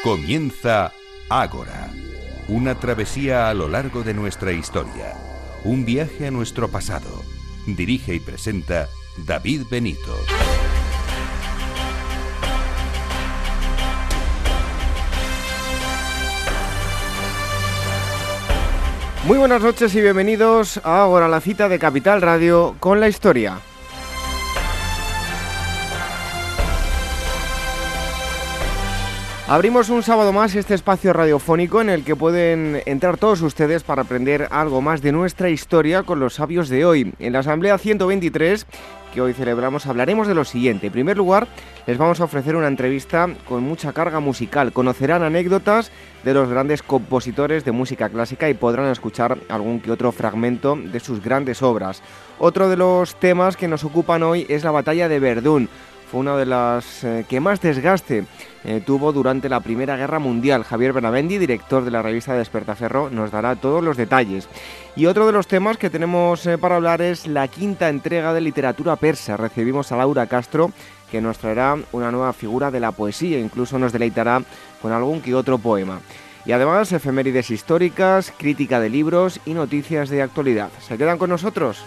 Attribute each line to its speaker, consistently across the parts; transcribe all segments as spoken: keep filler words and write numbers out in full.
Speaker 1: Comienza Ágora, una travesía a lo largo de nuestra historia, un viaje a nuestro pasado. Dirige y presenta David Benito.
Speaker 2: Muy buenas noches y bienvenidos a Ágora, la cita de Capital Radio con la historia. Abrimos un sábado más este espacio radiofónico en el que pueden entrar todos ustedes para aprender algo más de nuestra historia con los sabios de hoy. En la Asamblea ciento veintitrés, que hoy celebramos, hablaremos de lo siguiente. En primer lugar, les vamos a ofrecer una entrevista con mucha carga musical. Conocerán anécdotas de los grandes compositores de música clásica y podrán escuchar algún que otro fragmento de sus grandes obras. Otro de los temas que nos ocupan hoy es la batalla de Verdún. Fue una de las eh, que más desgaste eh, tuvo durante la Primera Guerra Mundial. Javier Benaventi, director de la revista Despertaferro, nos dará todos los detalles. Y otro de los temas que tenemos eh, para hablar es la quinta entrega de literatura persa. Recibimos a Laura Castro, que nos traerá una nueva figura de la poesía, incluso nos deleitará con algún que otro poema. Y además, efemérides históricas, crítica de libros y noticias de actualidad. ¿Se quedan con nosotros?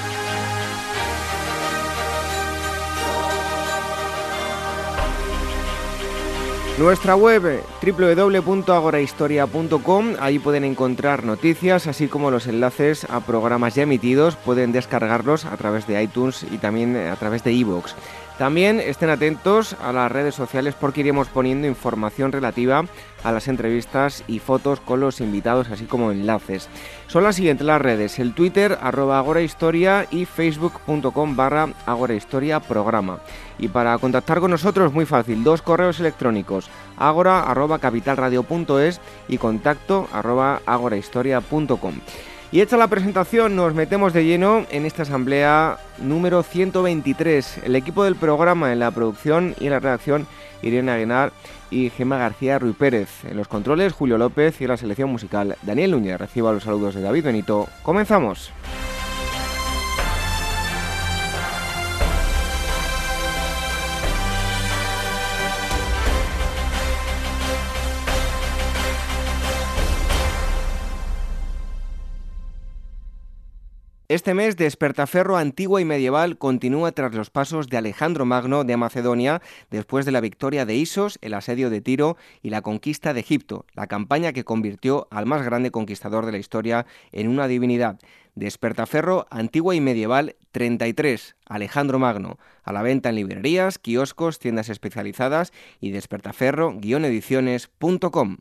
Speaker 2: Nuestra web doble u doble u doble u punto agorahistoria punto com, ahí pueden encontrar noticias, así como los enlaces a programas ya emitidos, pueden descargarlos a través de iTunes y también a través de iVoox. También estén atentos a las redes sociales porque iremos poniendo información relativa a las entrevistas y fotos con los invitados, así como enlaces. Son las siguientes las redes: el Twitter, arroba agorahistoria, y facebook punto com barra agorahistoria programa. Y para contactar con nosotros, muy fácil, dos correos electrónicos: agora arroba capitalradio punto es y contacto arroba agorahistoria punto com. Y hecha la presentación, nos metemos de lleno en esta asamblea número ciento veintitrés. El equipo del programa en la producción y en la redacción, Irene Aguinar y Gemma García Ruiz Pérez. En los controles, Julio López, y en la selección musical, Daniel Núñez. Reciba los saludos de David Benito. ¡Comenzamos! Este mes, Despertaferro antigua y medieval continúa tras los pasos de Alejandro Magno de Macedonia después de la victoria de Isos, el asedio de Tiro y la conquista de Egipto, la campaña que convirtió al más grande conquistador de la historia en una divinidad. Despertaferro antigua y medieval treinta y tres, Alejandro Magno, a la venta en librerías, kioscos, tiendas especializadas y despertaferro guion ediciones punto com.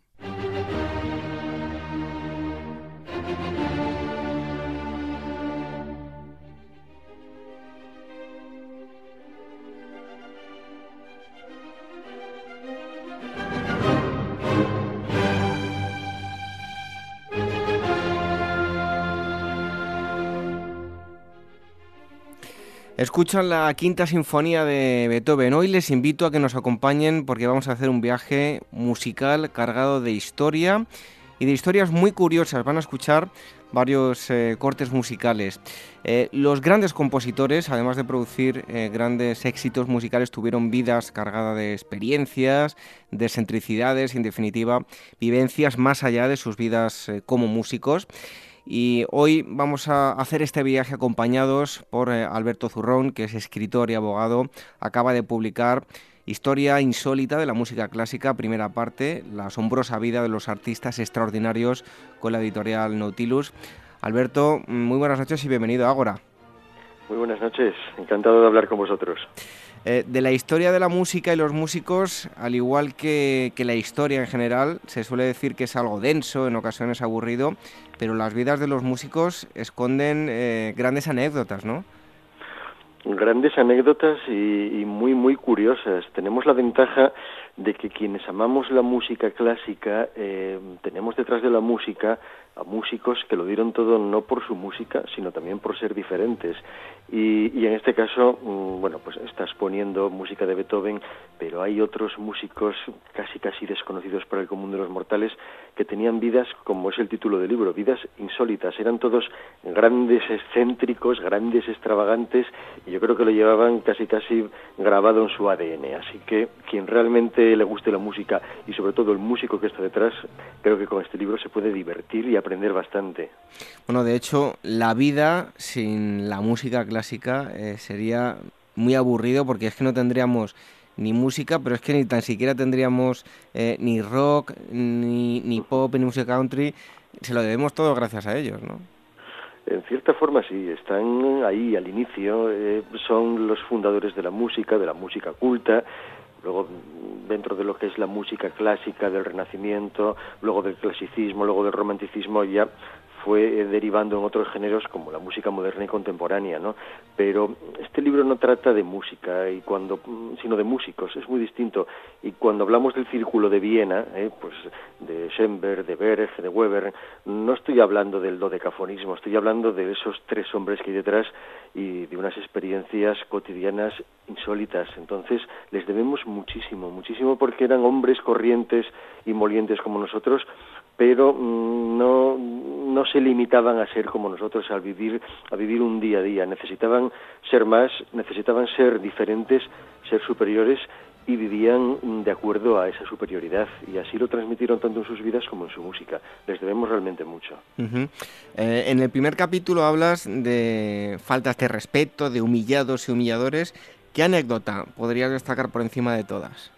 Speaker 2: Escuchan la quinta sinfonía de Beethoven. Hoy les invito a que nos acompañen porque vamos a hacer un viaje musical cargado de historia y de historias muy curiosas. Van a escuchar varios eh, cortes musicales. Eh, los grandes compositores, además de producir eh, grandes éxitos musicales, tuvieron vidas cargadas de experiencias, de excentricidades y, en definitiva, vivencias más allá de sus vidas eh, como músicos. Y hoy vamos a hacer este viaje acompañados por eh, Alberto Zurrón, que es escritor y abogado. Acaba de publicar Historia insólita de la música clásica, primera parte, la asombrosa vida de los artistas extraordinarios, con la editorial Nautilus. Alberto, muy buenas noches y bienvenido a Ágora.
Speaker 3: Muy buenas noches, encantado de hablar con vosotros.
Speaker 2: Eh, de la historia de la música y los músicos, al igual que, que la historia en general, se suele decir que es algo denso, en ocasiones aburrido, pero las vidas de los músicos esconden eh, grandes anécdotas, ¿no?
Speaker 3: Grandes anécdotas y, y muy, muy curiosas. Tenemos la ventaja de que quienes amamos la música clásica, eh, tenemos detrás de la música a músicos que lo dieron todo no por su música, sino también por ser diferentes. Y, y en este caso, bueno, pues esta estás poniendo música de Beethoven, pero hay otros músicos casi casi desconocidos para el común de los mortales que tenían vidas, como es el título del libro, vidas insólitas. Eran todos grandes excéntricos, grandes extravagantes, y yo creo que lo llevaban casi casi grabado en su A D N. Así que quien realmente le guste la música, y sobre todo el músico que está detrás, creo que con este libro se puede divertir y aprender bastante.
Speaker 2: Bueno, de hecho, la vida sin la música clásica eh, sería muy aburrido, porque es que no tendríamos ni música, pero es que ni tan siquiera tendríamos eh, ni rock, ni, ni pop, ni música country. Se lo debemos todo gracias a ellos, ¿no?
Speaker 3: En cierta forma sí, están ahí al inicio, eh, son los fundadores de la música, de la música culta. Luego, dentro de lo que es la música clásica del Renacimiento, luego del clasicismo, luego del romanticismo, ya fue eh, derivando en otros géneros como la música moderna y contemporánea, ¿no? Pero este libro no trata de música, y cuando, sino de músicos, es muy distinto. Y cuando hablamos del Círculo de Viena, eh, pues de Schoenberg, de Berg, de Weber, no estoy hablando del dodecafonismo, estoy hablando de esos tres hombres que hay detrás y de unas experiencias cotidianas insólitas. Entonces les debemos muchísimo, muchísimo, porque eran hombres corrientes y molientes como nosotros, pero mmm, no, no se limitaban a ser como nosotros, a vivir, a vivir un día a día. Necesitaban ser más, necesitaban ser diferentes, ser superiores, y vivían de acuerdo a esa superioridad, y así lo transmitieron tanto en sus vidas como en su música. Les debemos realmente mucho.
Speaker 2: Uh-huh. Eh, en el primer capítulo hablas de faltas de respeto, de humillados y humilladores. ¿Qué anécdota podrías destacar por encima de todas?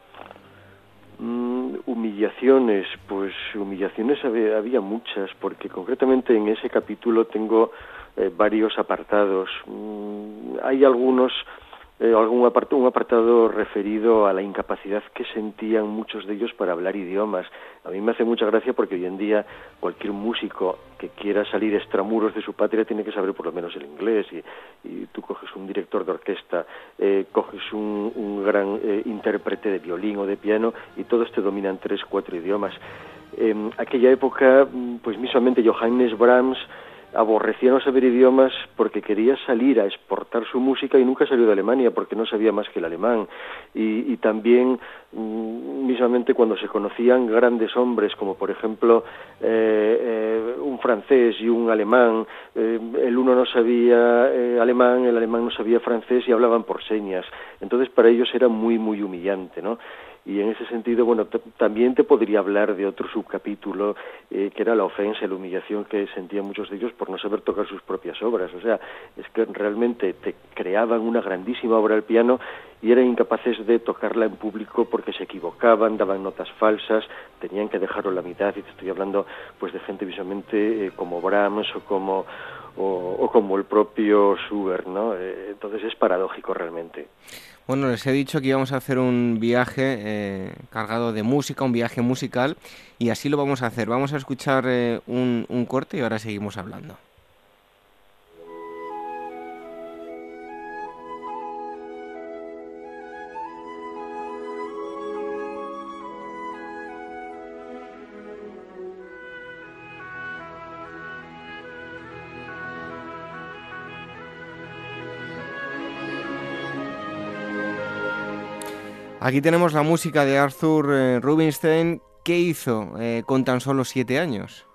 Speaker 3: Mm, humillaciones, pues humillaciones había, había muchas, porque concretamente en ese capítulo tengo eh, varios apartados. Mm, hay algunos, eh, algún apartado, un apartado referido a la incapacidad que sentían muchos de ellos para hablar idiomas. A mí me hace mucha gracia, porque hoy en día cualquier músico que quiera salir extramuros de su patria tiene que saber por lo menos el inglés, y, y tú coges un director de orquesta, eh, coges un, un gran eh, intérprete de violín o de piano, y todos te dominan tres, cuatro idiomas. En aquella época, pues mismamente Johannes Brahms aborrecía no saber idiomas porque quería salir a exportar su música, y nunca salió de Alemania porque no sabía más que el alemán. Y, y también, mm, mismamente cuando se conocían grandes hombres, como por ejemplo eh, eh, un francés y un alemán, eh, el uno no sabía eh, alemán, el alemán no sabía francés, y hablaban por señas. Entonces para ellos era muy, muy humillante, ¿no? Y en ese sentido, bueno, t- también te podría hablar de otro subcapítulo, eh, que era la ofensa, la humillación que sentían muchos de ellos por no saber tocar sus propias obras. O sea, es que realmente te creaban una grandísima obra al piano y eran incapaces de tocarla en público porque se equivocaban, daban notas falsas, tenían que dejarlo a la mitad. Y te estoy hablando pues de gente visualmente eh, como Brahms o como o, o como el propio Schubert, ¿no? Eh, entonces es paradójico realmente.
Speaker 2: Bueno, les he dicho que íbamos a hacer un viaje eh, cargado de música, un viaje musical, y así lo vamos a hacer. Vamos a escuchar eh, un, un corte y ahora seguimos hablando. Aquí tenemos la música de Arthur eh, Rubinstein. ¿Qué hizo eh, con tan solo siete años?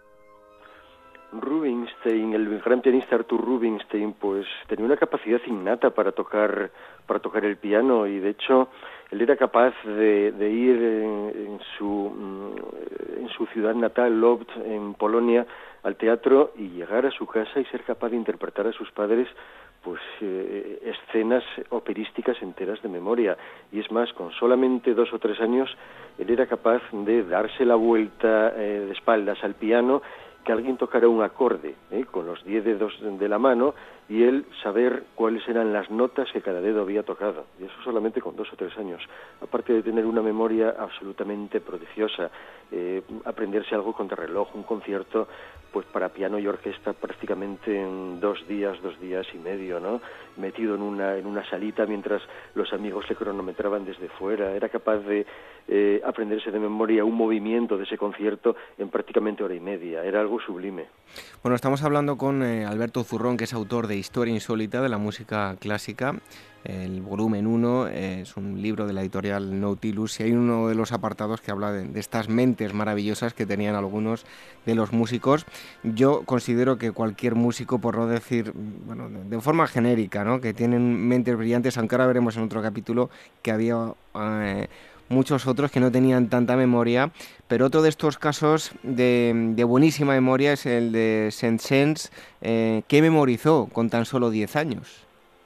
Speaker 3: Rubinstein, el gran pianista Arthur Rubinstein, pues tenía una capacidad innata para tocar para tocar el piano, y de hecho él era capaz de, de ir en, en su en su ciudad natal, Lodz, en Polonia, al teatro, y llegar a su casa y ser capaz de interpretar a sus padres pues eh, escenas operísticas enteras de memoria. Y es más, con solamente dos o tres años él era capaz de darse la vuelta eh, de espaldas al piano, que alguien tocara un acorde ¿eh? con los diez dedos de la mano, y él saber cuáles eran las notas que cada dedo había tocado, y eso solamente con dos o tres años, aparte de tener una memoria absolutamente prodigiosa, eh, aprenderse algo contrarreloj, un concierto pues para piano y orquesta prácticamente en dos días, dos días y medio, ¿no? Metido en una en una salita mientras los amigos le cronometraban desde fuera. Era capaz de eh, aprenderse de memoria un movimiento de ese concierto en prácticamente hora y media. Era algo sublime.
Speaker 2: Bueno, estamos hablando con eh, Alberto Zurrón, que es autor de Historia Insólita de la Música Clásica. El volumen uno eh, es un libro de la editorial Nautilus y hay uno de los apartados que habla de, de estas mentes maravillosas que tenían algunos de los músicos. Yo considero que cualquier músico, por no decir, bueno, de, de forma genérica, ¿no?, que tienen mentes brillantes, aunque ahora veremos en otro capítulo que había eh, muchos otros que no tenían tanta memoria, pero otro de estos casos de, de buenísima memoria es el de Saint-Saëns, eh, que memorizó con tan solo diez años.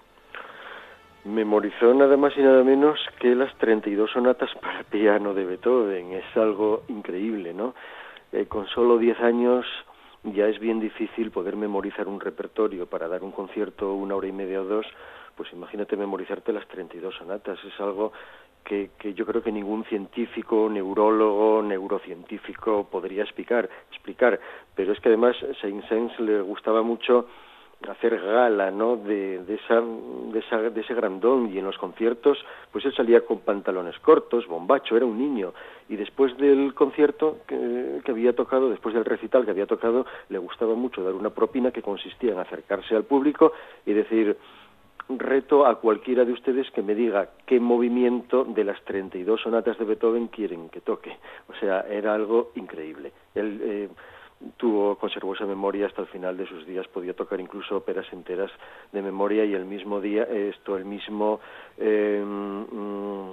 Speaker 3: Memorizó nada más y nada menos que las treinta y dos sonatas para piano de Beethoven. Es algo increíble, ¿no? Eh, con solo diez años ya es bien difícil poder memorizar un repertorio para dar un concierto una hora y media o dos, pues imagínate memorizarte las treinta y dos sonatas. Es algo que, que yo creo que ningún científico, neurólogo, neurocientífico podría explicar, explicar. Pero es que además Saint-Saëns le gustaba mucho hacer gala, ¿no?, de, de, esa, de, esa, de ese grandón, y en los conciertos pues él salía con pantalones cortos, bombacho, era un niño, y después del concierto que, que había tocado, después del recital que había tocado, le gustaba mucho dar una propina que consistía en acercarse al público y decir: reto a cualquiera de ustedes que me diga qué movimiento de las treinta y dos sonatas de Beethoven quieren que toque. O sea, era algo increíble. Él eh, tuvo, conservó esa memoria hasta el final de sus días, podía tocar incluso óperas enteras de memoria, y el mismo día, esto, el mismo, eh, mm,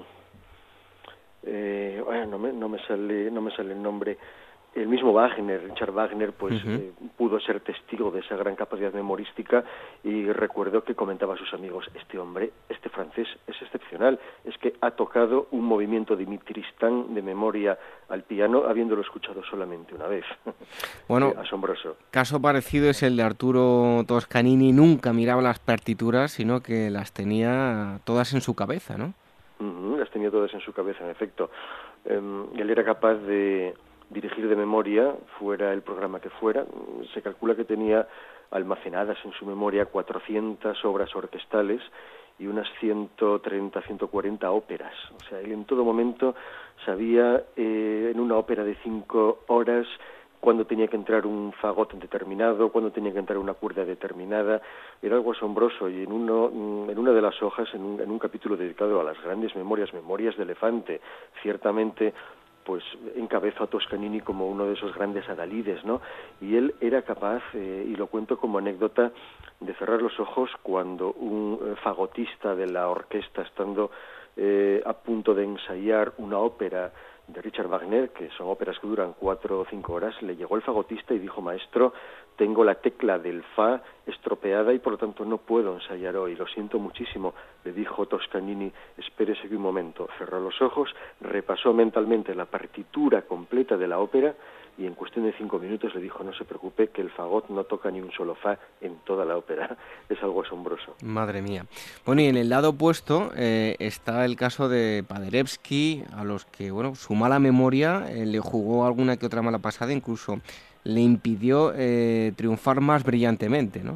Speaker 3: eh, bueno, no me, no me sale, no me sale el nombre, el mismo Wagner, Richard Wagner, pues uh-huh. eh, pudo ser testigo de esa gran capacidad memorística, y recuerdo que comentaba a sus amigos: este hombre, este francés, es excepcional, es que ha tocado un movimiento de Tristan de memoria al piano habiéndolo escuchado solamente una vez.
Speaker 2: Bueno,
Speaker 3: sí, asombroso.
Speaker 2: Caso parecido es el de Arturo Toscanini. Nunca miraba las partituras, sino que las tenía todas en su cabeza, ¿no?
Speaker 3: Uh-huh, las tenía todas en su cabeza, en efecto. Um, él era capaz de dirigir de memoria, fuera el programa que fuera. Se calcula que tenía almacenadas en su memoria cuatrocientas obras orquestales y unas ciento treinta, ciento cuarenta óperas. O sea, él en todo momento sabía, eh, en una ópera de cinco horas, cuándo tenía que entrar un fagot determinado, cuándo tenía que entrar una cuerda determinada. Era algo asombroso, y en uno, en una de las hojas, en un, en un capítulo dedicado a las grandes memorias, memorias de elefante, ciertamente pues encabezó a Toscanini como uno de esos grandes adalides, ¿no? Y él era capaz, eh, y lo cuento como anécdota, de cerrar los ojos cuando un eh, fagotista de la orquesta, estando eh, a punto de ensayar una ópera de Richard Wagner, que son óperas que duran cuatro o cinco horas, le llegó el fagotista y dijo: maestro, tengo la tecla del fa estropeada y por lo tanto no puedo ensayar hoy, lo siento muchísimo. Le dijo Toscanini: espérese un momento. Cerró los ojos, repasó mentalmente la partitura completa de la ópera y en cuestión de cinco minutos le dijo: no se preocupe, que el fagot no toca ni un solo fa en toda la ópera. Es algo asombroso.
Speaker 2: Madre mía. Bueno, y en el lado opuesto eh, está el caso de Paderewski, a los que, bueno, su mala memoria eh, le jugó alguna que otra mala pasada, incluso le impidió eh, triunfar más brillantemente, ¿no?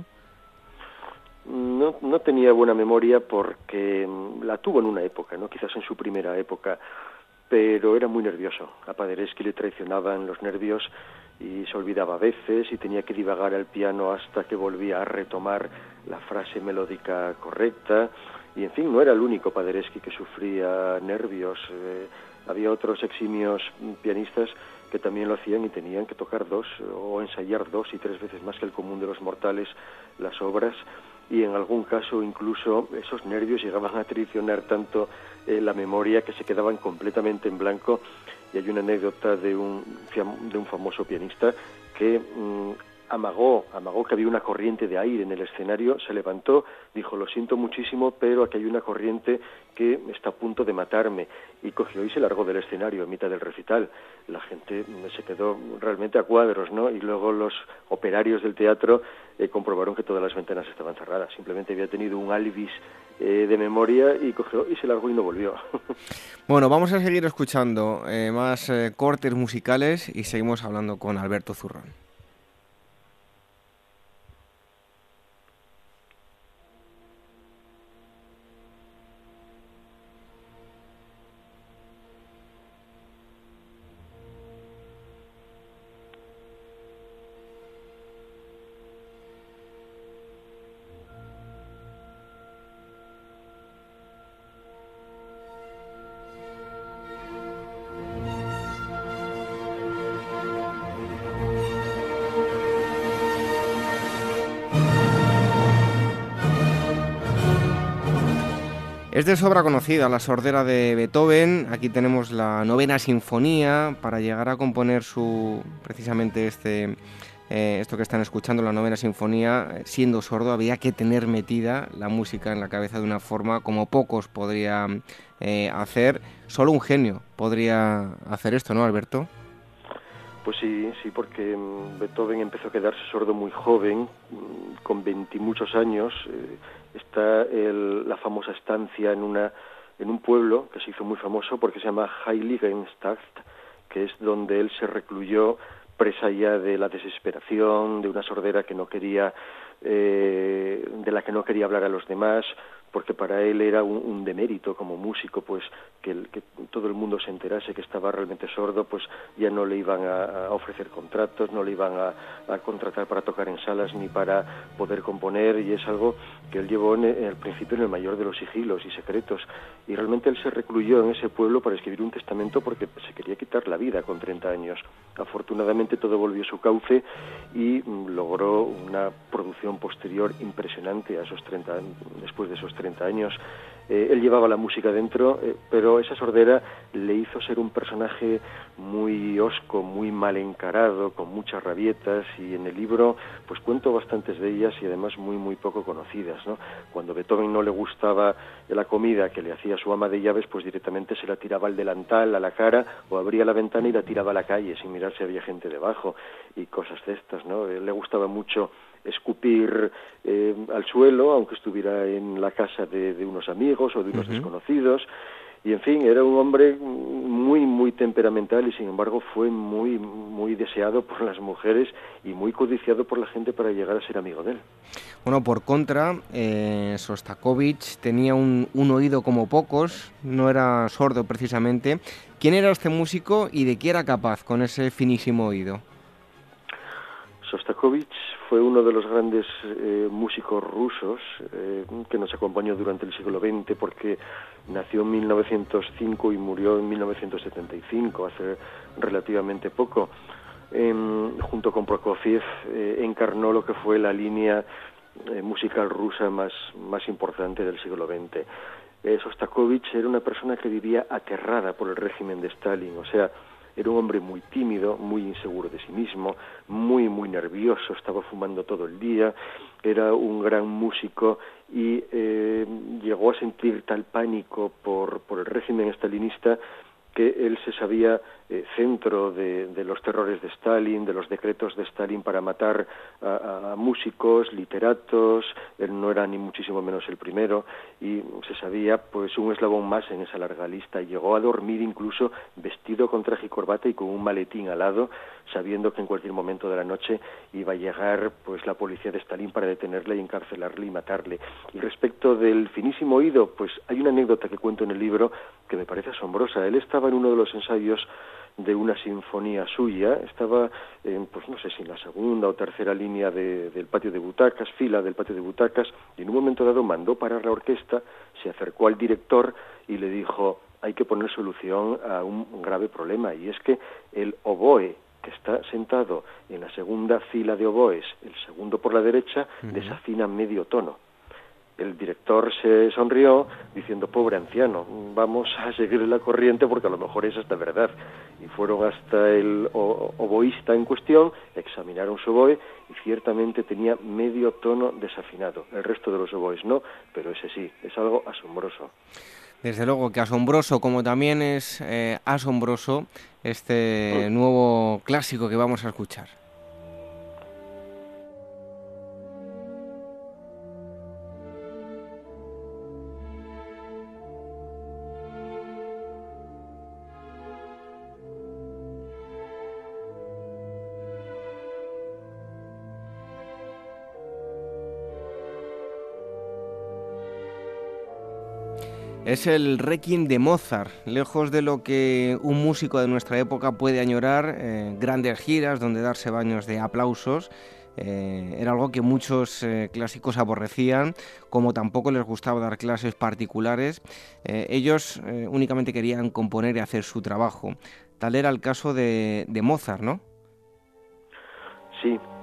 Speaker 3: No, no tenía buena memoria porque la tuvo en una época, ¿no? Quizás en su primera época, pero era muy nervioso. A Paderewski le traicionaban los nervios y se olvidaba a veces y tenía que divagar al piano hasta que volvía a retomar la frase melódica correcta. Y en fin, no era el único Paderewski que sufría nervios. Eh, había otros eximios pianistas que también lo hacían y tenían que tocar dos o ensayar dos y tres veces más que el común de los mortales las obras, y en algún caso incluso esos nervios llegaban a traicionar tanto eh, la memoria que se quedaban completamente en blanco. Y hay una anécdota de un, de un famoso pianista que mmm, amagó, amagó que había una corriente de aire en el escenario, se levantó, dijo: lo siento muchísimo, pero aquí hay una corriente que está a punto de matarme, y cogió y se largó del escenario a mitad del recital. La gente se quedó realmente a cuadros, ¿no? Y luego los operarios del teatro eh, comprobaron que todas las ventanas estaban cerradas. Simplemente había tenido un alvis eh, de memoria y cogió y se largó y no volvió.
Speaker 2: Bueno, vamos a seguir escuchando eh, más eh, cortes musicales y seguimos hablando con Alberto Zurrón. Es de sobra conocida la sordera de Beethoven. Aquí tenemos la novena sinfonía. Para llegar a componer su precisamente este eh, esto que están escuchando, la novena sinfonía, siendo sordo, había que tener metida la música en la cabeza de una forma como pocos podrían eh, hacer. Solo un genio podría hacer esto, ¿no, Alberto?
Speaker 3: Pues sí, sí, porque Beethoven empezó a quedarse sordo muy joven, con veinte y muchos años. Eh, está el, la famosa estancia en una en un pueblo que se hizo muy famoso porque se llama Heiligenstadt, que es donde él se recluyó presa ya de la desesperación, de una sordera que no quería, eh, de la que no quería hablar a los demás, porque para él era un, un demérito como músico, pues que, el, que todo el mundo se enterase que estaba realmente sordo, pues ya no le iban a, a ofrecer contratos, no le iban a, a contratar para tocar en salas ni para poder componer, y es algo que él llevó en, en el principio en el mayor de los sigilos y secretos, y realmente él se recluyó en ese pueblo para escribir un testamento porque se quería quitar la vida con treinta años. Afortunadamente todo volvió a su cauce y mm, logró una producción posterior impresionante a esos treinta, después de esos treinta años. Eh, él llevaba la música dentro, eh, pero esa sordera le hizo ser un personaje muy hosco, muy mal encarado, con muchas rabietas, y en el libro pues cuento bastantes de ellas y además muy muy poco conocidas, ¿no? Cuando Beethoven no le gustaba la comida que le hacía su ama de llaves, pues directamente se la tiraba al delantal, a la cara, o abría la ventana y la tiraba a la calle sin mirar si había gente debajo, y cosas de estas, ¿no? Él le gustaba mucho escupir eh, al suelo, aunque estuviera en la casa de, de unos amigos o de unos uh-huh. desconocidos, y en fin, era un hombre muy, muy temperamental y sin embargo fue muy, muy deseado por las mujeres y muy codiciado por la gente para llegar a ser amigo de él.
Speaker 2: Bueno, por contra, eh, Sostakovich tenía un, un oído como pocos, no era sordo precisamente. ¿Quién era este músico y de qué era capaz con ese finísimo oído?
Speaker 3: Sostakovich fue uno de los grandes eh, músicos rusos eh, que nos acompañó durante el siglo veinte, porque nació en mil novecientos cinco y murió en mil novecientos setenta y cinco, hace relativamente poco. Eh, junto con Prokofiev eh, encarnó lo que fue la línea eh, musical rusa más, más importante del siglo veinte. Eh, Sostakovich era una persona que vivía aterrada por el régimen de Stalin, o sea, era un hombre muy tímido, muy inseguro de sí mismo, muy, muy nervioso, estaba fumando todo el día, era un gran músico y eh, llegó a sentir tal pánico por, por el régimen stalinista que él se sabía eh, centro de, de los terrores de Stalin, de los decretos de Stalin para matar a, a músicos, literatos. Él no era ni muchísimo menos el primero, y se sabía pues un eslabón más en esa larga lista. Llegó a dormir incluso vestido con traje y corbata y con un maletín al lado, sabiendo que en cualquier momento de la noche iba a llegar pues la policía de Stalin para detenerle y encarcelarle y matarle. Y respecto del finísimo oído, pues hay una anécdota que cuento en el libro que me parece asombrosa. Él estaba en uno de los ensayos de una sinfonía suya, estaba en, pues no sé si en la segunda o tercera línea de, del patio de butacas, fila del patio de butacas, y en un momento dado mandó parar la orquesta, se acercó al director y le dijo: hay que poner solución a un grave problema, y es que el oboe que está sentado en la segunda fila de oboes, el segundo por la derecha, uh-huh. desafina medio tono. El director se sonrió diciendo: pobre anciano, vamos a seguir la corriente porque a lo mejor es hasta verdad. Y fueron hasta el oboísta en cuestión, examinaron su oboe y ciertamente tenía medio tono desafinado. El resto de los oboes no, pero ese sí, es algo asombroso.
Speaker 2: Desde luego que asombroso, como también es eh, asombroso este nuevo clásico que vamos a escuchar. Es el Requiem de Mozart, lejos de lo que un músico de nuestra época puede añorar, eh, grandes giras donde darse baños de aplausos. Eh, era algo que muchos eh, clásicos aborrecían, como tampoco les gustaba dar clases particulares. Eh, ellos eh, únicamente querían componer y hacer su trabajo. Tal era el caso de, de Mozart, ¿no?
Speaker 3: Sí,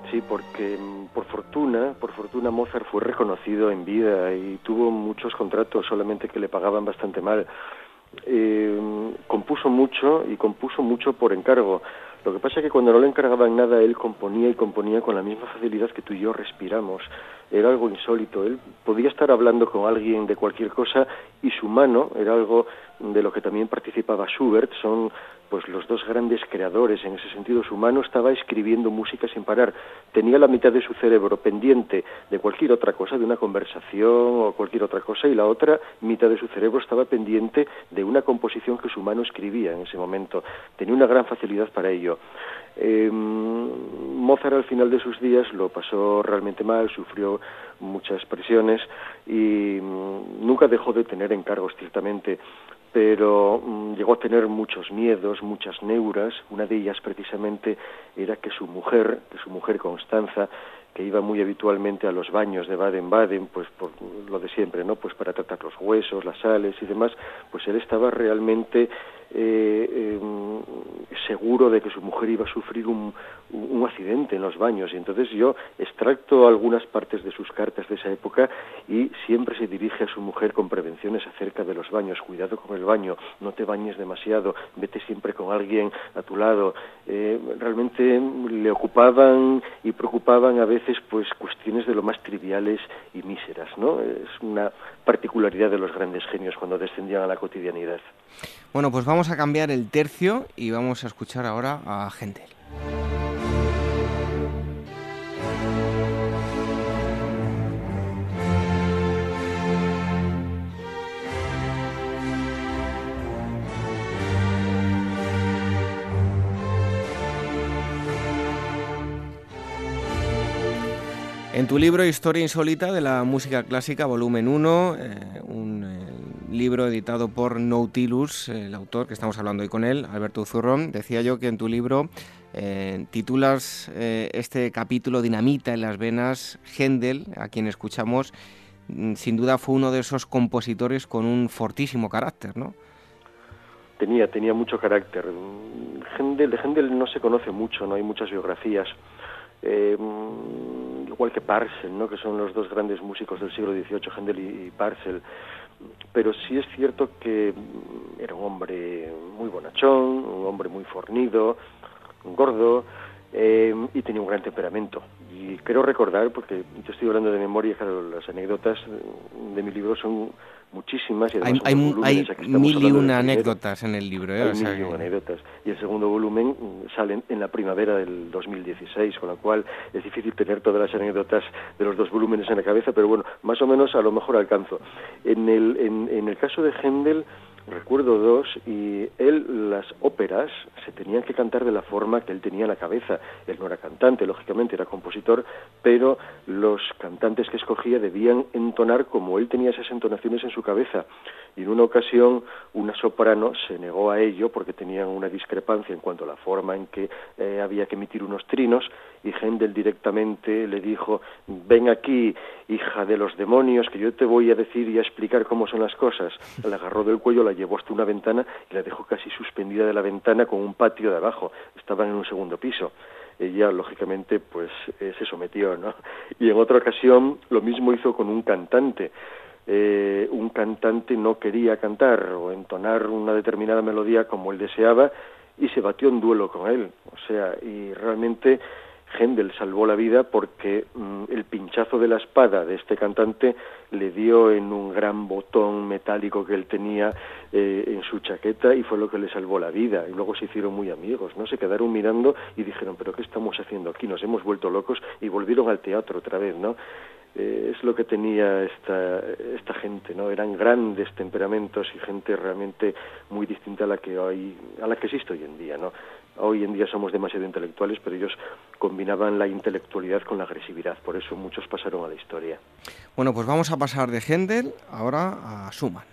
Speaker 3: Sí, porque por fortuna, por fortuna Mozart fue reconocido en vida y tuvo muchos contratos, solamente que le pagaban bastante mal. Eh, compuso mucho y compuso mucho por encargo. Lo que pasa es que cuando no le encargaban nada, él componía y componía con la misma facilidad que tú y yo respiramos. Era algo insólito. Él podía estar hablando con alguien de cualquier cosa y su mano era algo de lo que también participaba Schubert. Son pues los dos grandes creadores. En ese sentido, su mano estaba escribiendo música sin parar. Tenía la mitad de su cerebro pendiente de cualquier otra cosa, de una conversación o cualquier otra cosa, y la otra mitad de su cerebro estaba pendiente de una composición que su mano escribía en ese momento. Tenía una gran facilidad para ello. Eh, Mozart al final de sus días lo pasó realmente mal, sufrió muchas presiones y mm, nunca dejó de tener encargos, ciertamente, pero mmm, llegó a tener muchos miedos, muchas neuras. Una de ellas precisamente era que su mujer, que su mujer Constanza, que iba muy habitualmente a los baños de Baden-Baden, pues por lo de siempre, ¿no? Pues para tratar los huesos, las sales y demás, pues él estaba realmente eh, eh, seguro de que su mujer iba a sufrir un, un accidente en los baños. Y entonces yo extracto algunas partes de sus cartas de esa época y siempre se dirige a su mujer con prevenciones acerca de los baños. Cuidado con el baño, no te bañes demasiado, vete siempre con alguien a tu lado. Eh, realmente le ocupaban y preocupaban a veces pues cuestiones de lo más triviales y míseras, ¿no? Es una particularidad de los grandes genios cuando descendían a la cotidianidad.
Speaker 2: Bueno, pues vamos a cambiar el tercio y vamos a escuchar ahora a Händel. En tu libro Historia insólita de la música clásica, volumen uno, eh, un eh, libro editado por Nautilus, el autor que estamos hablando hoy con él, Alberto Zurrón, decía yo que en tu libro eh, titulas eh, este capítulo Dinamita en las venas. Händel, a quien escuchamos, sin duda fue uno de esos compositores con un fortísimo carácter, ¿no?
Speaker 3: Tenía, tenía mucho carácter. Händel, de Händel no se conoce mucho, no hay muchas biografías. Eh, igual que Purcell, ¿no? Que son los dos grandes músicos del siglo dieciocho, Händel y Purcell. Pero sí es cierto que era un hombre muy bonachón, un hombre muy fornido, gordo, eh, y tenía un gran temperamento. Y quiero recordar, porque yo estoy hablando de memoria, claro, las anécdotas de mi libro son muchísimas. Y
Speaker 2: hay hay, hay mil y una anécdotas en el libro. ¿eh?
Speaker 3: Hay
Speaker 2: o sea
Speaker 3: mil y una
Speaker 2: que...
Speaker 3: anécdotas. Y el segundo volumen sale en la primavera del dos mil dieciséis, con lo cual es difícil tener todas las anécdotas de los dos volúmenes en la cabeza, pero bueno, más o menos a lo mejor alcanzo. En el, en, en el caso de Händel, recuerdo dos, y él, las óperas se tenían que cantar de la forma que él tenía en la cabeza. Él no era cantante, lógicamente, era compositor, pero los cantantes que escogía debían entonar como él tenía esas entonaciones en su cabeza. Y en una ocasión, una soprano se negó a ello porque tenían una discrepancia en cuanto a la forma en que eh, había que emitir unos trinos, y Händel directamente le dijo: ven aquí, hija de los demonios, que yo te voy a decir y a explicar cómo son las cosas. La agarró del cuello, la llevó hasta una ventana y la dejó casi suspendida de la ventana con un patio de abajo. Estaban en un segundo piso. Ella, lógicamente, pues eh, se sometió, ¿no? Y en otra ocasión lo mismo hizo con un cantante. Eh, un cantante no quería cantar o entonar una determinada melodía como él deseaba y se batió en duelo con él. O sea, y realmente Händel salvó la vida porque mmm, el pinchazo de la espada de este cantante le dio en un gran botón metálico que él tenía eh, en su chaqueta, y fue lo que le salvó la vida. Y luego se hicieron muy amigos, ¿no? Se quedaron mirando y dijeron: ¿pero qué estamos haciendo aquí? Nos hemos vuelto locos, y volvieron al teatro otra vez, ¿no? Eh, es lo que tenía esta, esta gente, ¿no? Eran grandes temperamentos y gente realmente muy distinta a la que hoy, a la que existe hoy en día, ¿no? Hoy en día somos demasiado intelectuales, pero ellos combinaban la intelectualidad con la agresividad, por eso muchos pasaron a la historia.
Speaker 2: Bueno, pues vamos a pasar de Händel ahora a Schumann.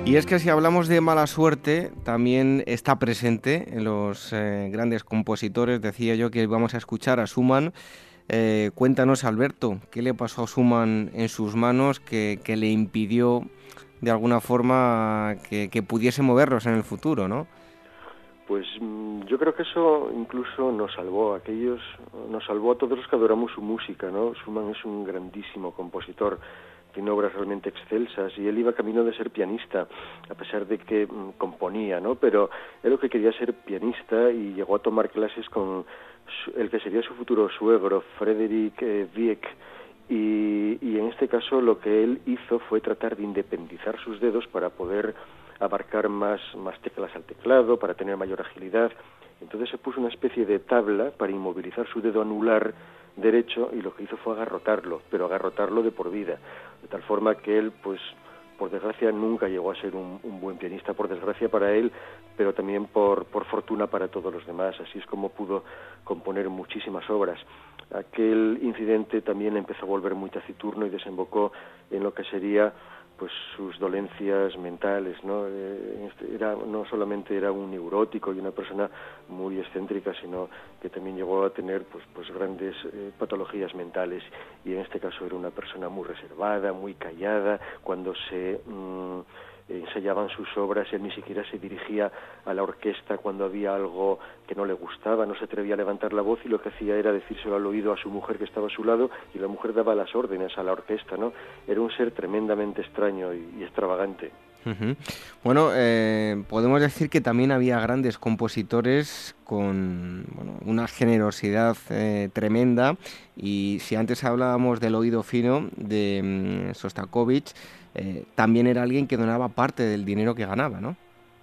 Speaker 2: Y es que si hablamos de mala suerte, también está presente en los eh, grandes compositores. Decía yo que vamos a escuchar a Schumann. Eh, cuéntanos, Alberto, ¿qué le pasó a Schumann en sus manos que, que le impidió de alguna forma que, que pudiese moverlos en el futuro, ¿no?
Speaker 3: Pues yo creo que eso incluso nos salvó a aquellos, nos salvó a todos los que adoramos su música, ¿no? Schumann es un grandísimo compositor, tiene obras realmente excelsas y él iba camino de ser pianista, a pesar de que mm, componía, ¿no? Pero él lo que quería ser pianista y llegó a tomar clases con su, el que sería su futuro suegro, Frédéric eh, Wieck, y, y en este caso lo que él hizo fue tratar de independizar sus dedos para poder abarcar más, más teclas al teclado, para tener mayor agilidad. Entonces se puso una especie de tabla para inmovilizar su dedo anular derecho y lo que hizo fue agarrotarlo, pero agarrotarlo de por vida, de tal forma que él, pues, por desgracia nunca llegó a ser un, un buen pianista, por desgracia para él, pero también por, por fortuna para todos los demás. Así es como pudo componer muchísimas obras. Aquel incidente también empezó a volver muy taciturno y desembocó en lo que sería pues sus dolencias mentales, ¿no? Eh, era, no solamente era un neurótico y una persona muy excéntrica, sino que también llegó a tener pues, pues grandes eh, patologías mentales, y en este caso era una persona muy reservada, muy callada. Cuando se mmm, ensayaban sus obras, él ni siquiera se dirigía a la orquesta cuando había algo que no le gustaba, no se atrevía a levantar la voz, y lo que hacía era decírselo al oído a su mujer que estaba a su lado, y la mujer daba las órdenes a la orquesta, ¿no? Era un ser tremendamente extraño y, y extravagante.
Speaker 2: Uh-huh. Bueno, eh, podemos decir que también había grandes compositores con bueno, una generosidad eh, tremenda, y si antes hablábamos del oído fino de um, Sostakovich, eh, también era alguien que donaba parte del dinero que ganaba, ¿no?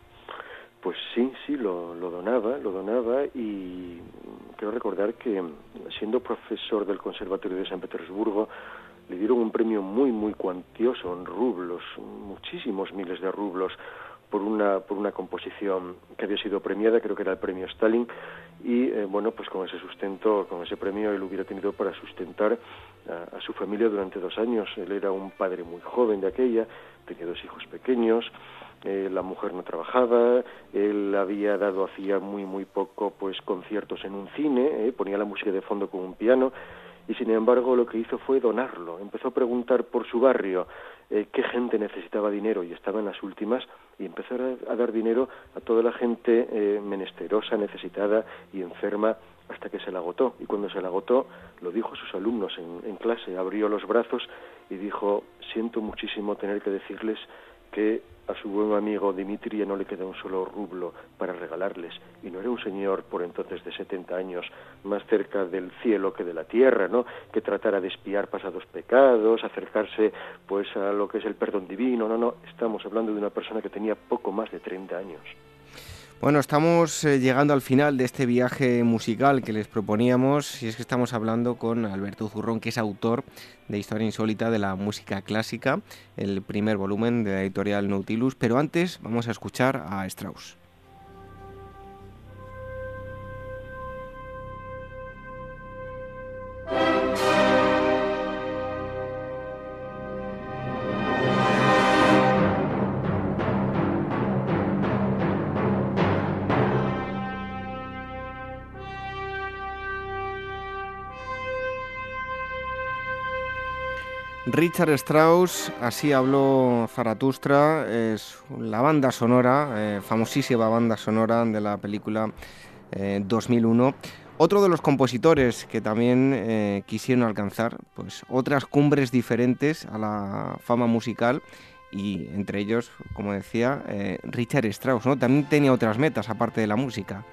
Speaker 3: Pues sí, sí, lo, lo donaba, lo donaba, y quiero recordar que siendo profesor del Conservatorio de San Petersburgo, le dieron un premio muy, muy cuantioso en rublos, muchísimos miles de rublos, por una por una composición que había sido premiada, creo que era el premio Stalin, y eh, bueno, pues con ese sustento, con ese premio, él hubiera tenido para sustentar a, a su familia durante dos años. Él era un padre muy joven de aquella, tenía dos hijos pequeños, eh, la mujer no trabajaba, él había dado hacía muy, muy poco pues conciertos en un cine, eh, ponía la música de fondo con un piano, y sin embargo lo que hizo fue donarlo. Empezó a preguntar por su barrio eh, qué gente necesitaba dinero, y estaba en las últimas, y empezó a, a dar dinero a toda la gente eh, menesterosa, necesitada y enferma, hasta que se la agotó. Y cuando se la agotó, lo dijo a sus alumnos en, en clase, abrió los brazos y dijo: siento muchísimo tener que decirles que a su buen amigo Dimitri ya no le queda un solo rublo para regalarles. Y no era un señor por entonces de setenta años, más cerca del cielo que de la tierra, ¿no?, que tratara de expiar pasados pecados, acercarse pues a lo que es el perdón divino. No, no, estamos hablando de una persona que tenía poco más de treinta años.
Speaker 2: Bueno, estamos eh, llegando al final de este viaje musical que les proponíamos, y es que estamos hablando con Alberto Zurrón, que es autor de Historia Insólita de la Música Clásica, el primer volumen de la editorial Nautilus, pero antes vamos a escuchar a Strauss. Richard Strauss, Así habló Zaratustra, es la banda sonora, eh, famosísima banda sonora de la película eh, dos mil uno. Otro de los compositores que también eh, quisieron alcanzar pues otras cumbres diferentes a la fama musical, y entre ellos, como decía, eh, Richard Strauss, ¿no? También tenía otras metas aparte de la música.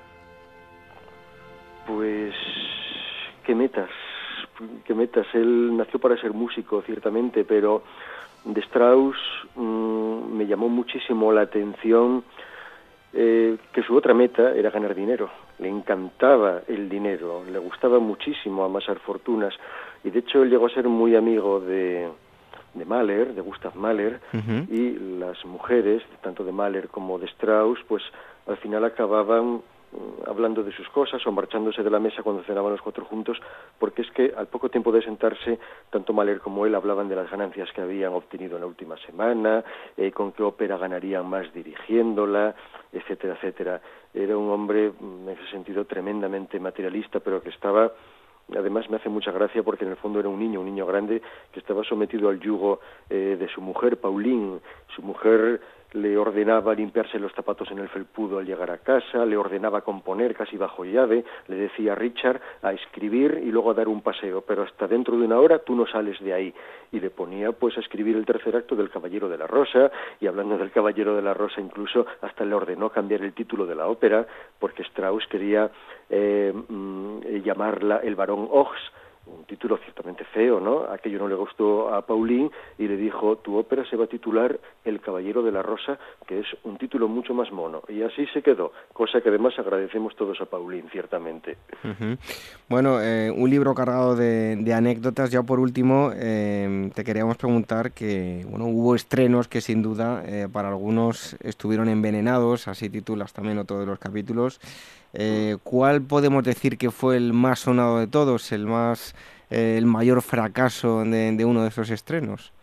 Speaker 3: Pues, ¿qué metas? ¿Qué metas? Él nació para ser músico, ciertamente, pero de Strauss mmm, me llamó muchísimo la atención eh, que su otra meta era ganar dinero. Le encantaba el dinero, le gustaba muchísimo amasar fortunas, y de hecho él llegó a ser muy amigo de, de Mahler, de Gustav Mahler, uh-huh. y las mujeres, tanto de Mahler como de Strauss, pues al final acababan hablando de sus cosas o marchándose de la mesa cuando cenaban los cuatro juntos, porque es que al poco tiempo de sentarse, tanto Mahler como él hablaban de las ganancias que habían obtenido en la última semana, eh, con qué ópera ganarían más dirigiéndola, etcétera, etcétera. Era un hombre, en ese sentido, tremendamente materialista, pero que estaba... Además me hace mucha gracia porque en el fondo era un niño, un niño grande que estaba sometido al yugo eh, de su mujer, Pauline. Su mujer le ordenaba limpiarse los zapatos en el felpudo al llegar a casa, le ordenaba componer casi bajo llave, le decía a Richard a escribir y luego a dar un paseo, pero hasta dentro de una hora tú no sales de ahí. Y le ponía pues a escribir el tercer acto del Caballero de la Rosa, y hablando del Caballero de la Rosa incluso hasta le ordenó cambiar el título de la ópera, porque Strauss quería eh, mm, llamarla El Barón Ochs, un título ciertamente feo, ¿no? Aquello no le gustó a Pauline y le dijo, tu ópera se va a titular El Caballero de la Rosa, que es un título mucho más mono. Y así se quedó, cosa que además agradecemos todos a Pauline, ciertamente.
Speaker 2: Uh-huh. Bueno, eh, un libro cargado de, de anécdotas. Ya por último, eh, te queríamos preguntar que, bueno, hubo estrenos que sin duda eh, para algunos estuvieron envenenados, así titulas también otro de los capítulos. Eh, ¿Cuál podemos decir que fue el más sonado de todos, el más eh, el mayor fracaso de, de uno de esos estrenos?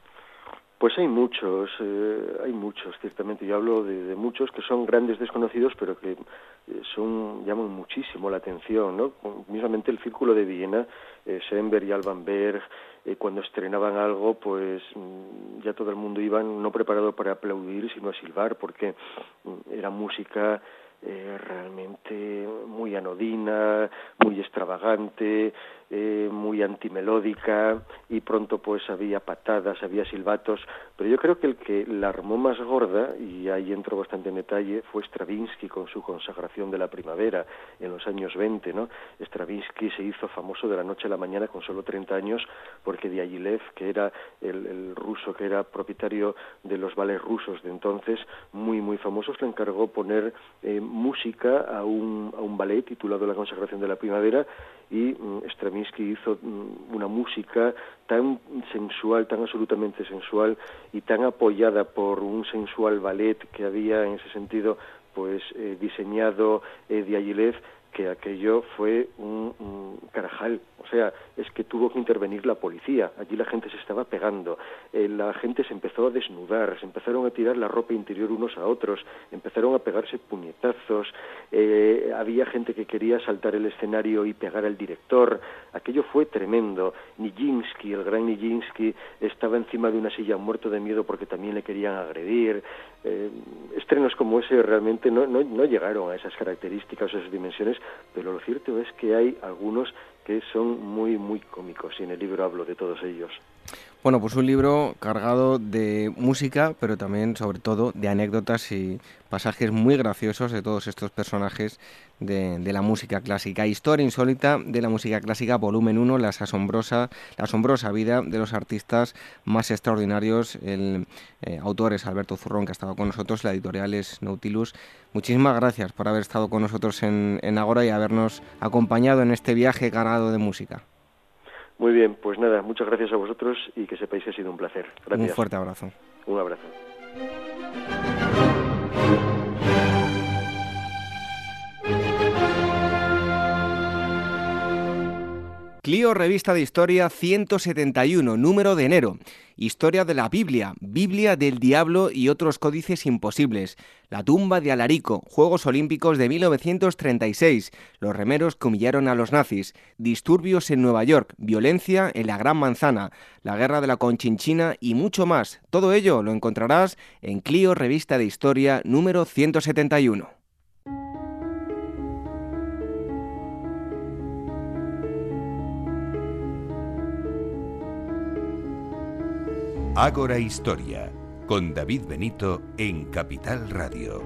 Speaker 3: Pues hay muchos, eh, hay muchos, ciertamente. Yo hablo de, de muchos que son grandes desconocidos, pero que eh, son llaman muchísimo la atención, ¿no? Mismamente el Círculo de Viena, eh, Schoenberg y Alban Berg, eh, cuando estrenaban algo, pues mm, ya todo el mundo iba no preparado para aplaudir, sino a silbar, porque mm, era música Eh, realmente muy anodina, muy extravagante, eh, muy antimelódica, y pronto pues había patadas, había silbatos, pero yo creo que el que la armó más gorda, y ahí entro bastante en detalle, fue Stravinsky con su Consagración de la Primavera en los años veinte, ¿no? Stravinsky se hizo famoso de la noche a la mañana con solo treinta años, porque Diaghilev, que era el, el ruso, que era propietario de los ballets rusos de entonces, muy muy famosos, le encargó poner eh, música a un, a un ballet titulado La Consagración de la Primavera, y um, Stravinsky hizo um, una música tan sensual, tan absolutamente sensual y tan apoyada por un sensual ballet que había en ese sentido pues eh, diseñado eh, Diaghilev, que aquello fue un, un carajal. O sea, es que tuvo que intervenir la policía. Allí la gente se estaba pegando, eh, la gente se empezó a desnudar, se empezaron a tirar la ropa interior unos a otros, empezaron a pegarse puñetazos, eh, había gente que quería saltar el escenario y pegar al director. Aquello fue tremendo. Nijinsky, el gran Nijinsky, estaba encima de una silla muerto de miedo porque también le querían agredir. Eh, estrenos como ese realmente no, no, no llegaron a esas características, a esas dimensiones, pero lo cierto es que hay algunos que son muy, muy cómicos, y en el libro hablo de todos ellos.
Speaker 2: Bueno, pues un libro cargado de música, pero también, sobre todo, de anécdotas y pasajes muy graciosos de todos estos personajes de, de la música clásica. Historia insólita de la música clásica, volumen uno, las asombrosa, la asombrosa vida de los artistas más extraordinarios. El eh, autor es Alberto Zurrón, que ha estado con nosotros, la editorial es Nautilus. Muchísimas gracias por haber estado con nosotros en, en Ágora y habernos acompañado en este viaje cargado de música.
Speaker 3: Muy bien, pues nada, muchas gracias a vosotros y que sepáis que ha sido un placer. Gracias.
Speaker 2: Un fuerte abrazo.
Speaker 3: Un abrazo.
Speaker 2: Clio, revista de historia ciento setenta y uno, número de enero. Historia de la Biblia, Biblia del Diablo y otros códices imposibles. La tumba de Alarico, Juegos Olímpicos de mil novecientos treinta y seis. Los remeros que humillaron a los nazis. Disturbios en Nueva York, violencia en la Gran Manzana, la guerra de la Conchinchina y mucho más. Todo ello lo encontrarás en Clio, revista de historia número ciento setenta y uno.
Speaker 1: Ágora Historia, con David Benito en Capital Radio.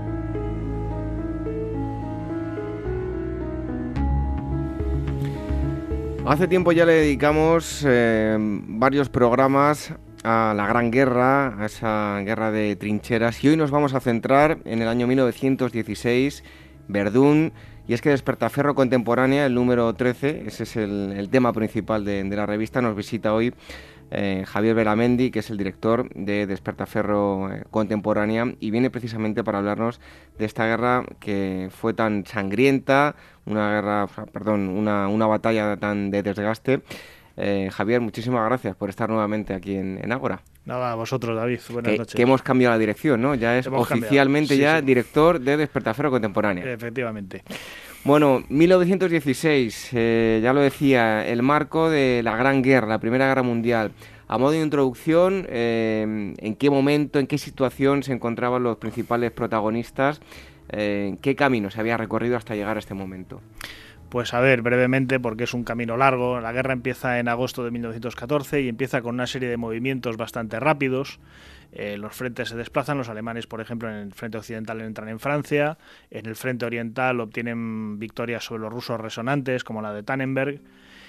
Speaker 2: Hace tiempo ya le dedicamos eh, varios programas a la Gran Guerra, a esa guerra de trincheras, y hoy nos vamos a centrar en el año mil novecientos dieciséis, Verdún, y es que Despertaferro Contemporánea, el número trece, ese es el, el tema principal de, de la revista, nos visita hoy eh, Javier Beramendi, que es el director de Despertaferro eh, Contemporánea, y viene precisamente para hablarnos de esta guerra que fue tan sangrienta, una guerra, perdón, una, una batalla tan de desgaste. Eh, Javier, muchísimas gracias por estar nuevamente aquí en, en Ágora.
Speaker 4: Nada, a vosotros, David. Buenas
Speaker 2: que,
Speaker 4: noches.
Speaker 2: Que hemos cambiado la dirección, ¿no? Ya es hemos oficialmente sí, ya sí. director de Despertaferro Contemporánea.
Speaker 4: Efectivamente.
Speaker 2: Bueno, mil novecientos dieciséis, eh, ya lo decía, el marco de la Gran Guerra, la Primera Guerra Mundial. A modo de introducción, eh, ¿en qué momento, en qué situación se encontraban los principales protagonistas? Eh, ¿Qué camino se había recorrido hasta llegar a este momento?
Speaker 4: Pues a ver, brevemente, porque es un camino largo. La guerra empieza en agosto de mil novecientos catorce y empieza con una serie de movimientos bastante rápidos. Eh, los frentes se desplazan, los alemanes, por ejemplo, en el frente occidental entran en Francia, en el frente oriental obtienen victorias sobre los rusos resonantes, como la de Tannenberg,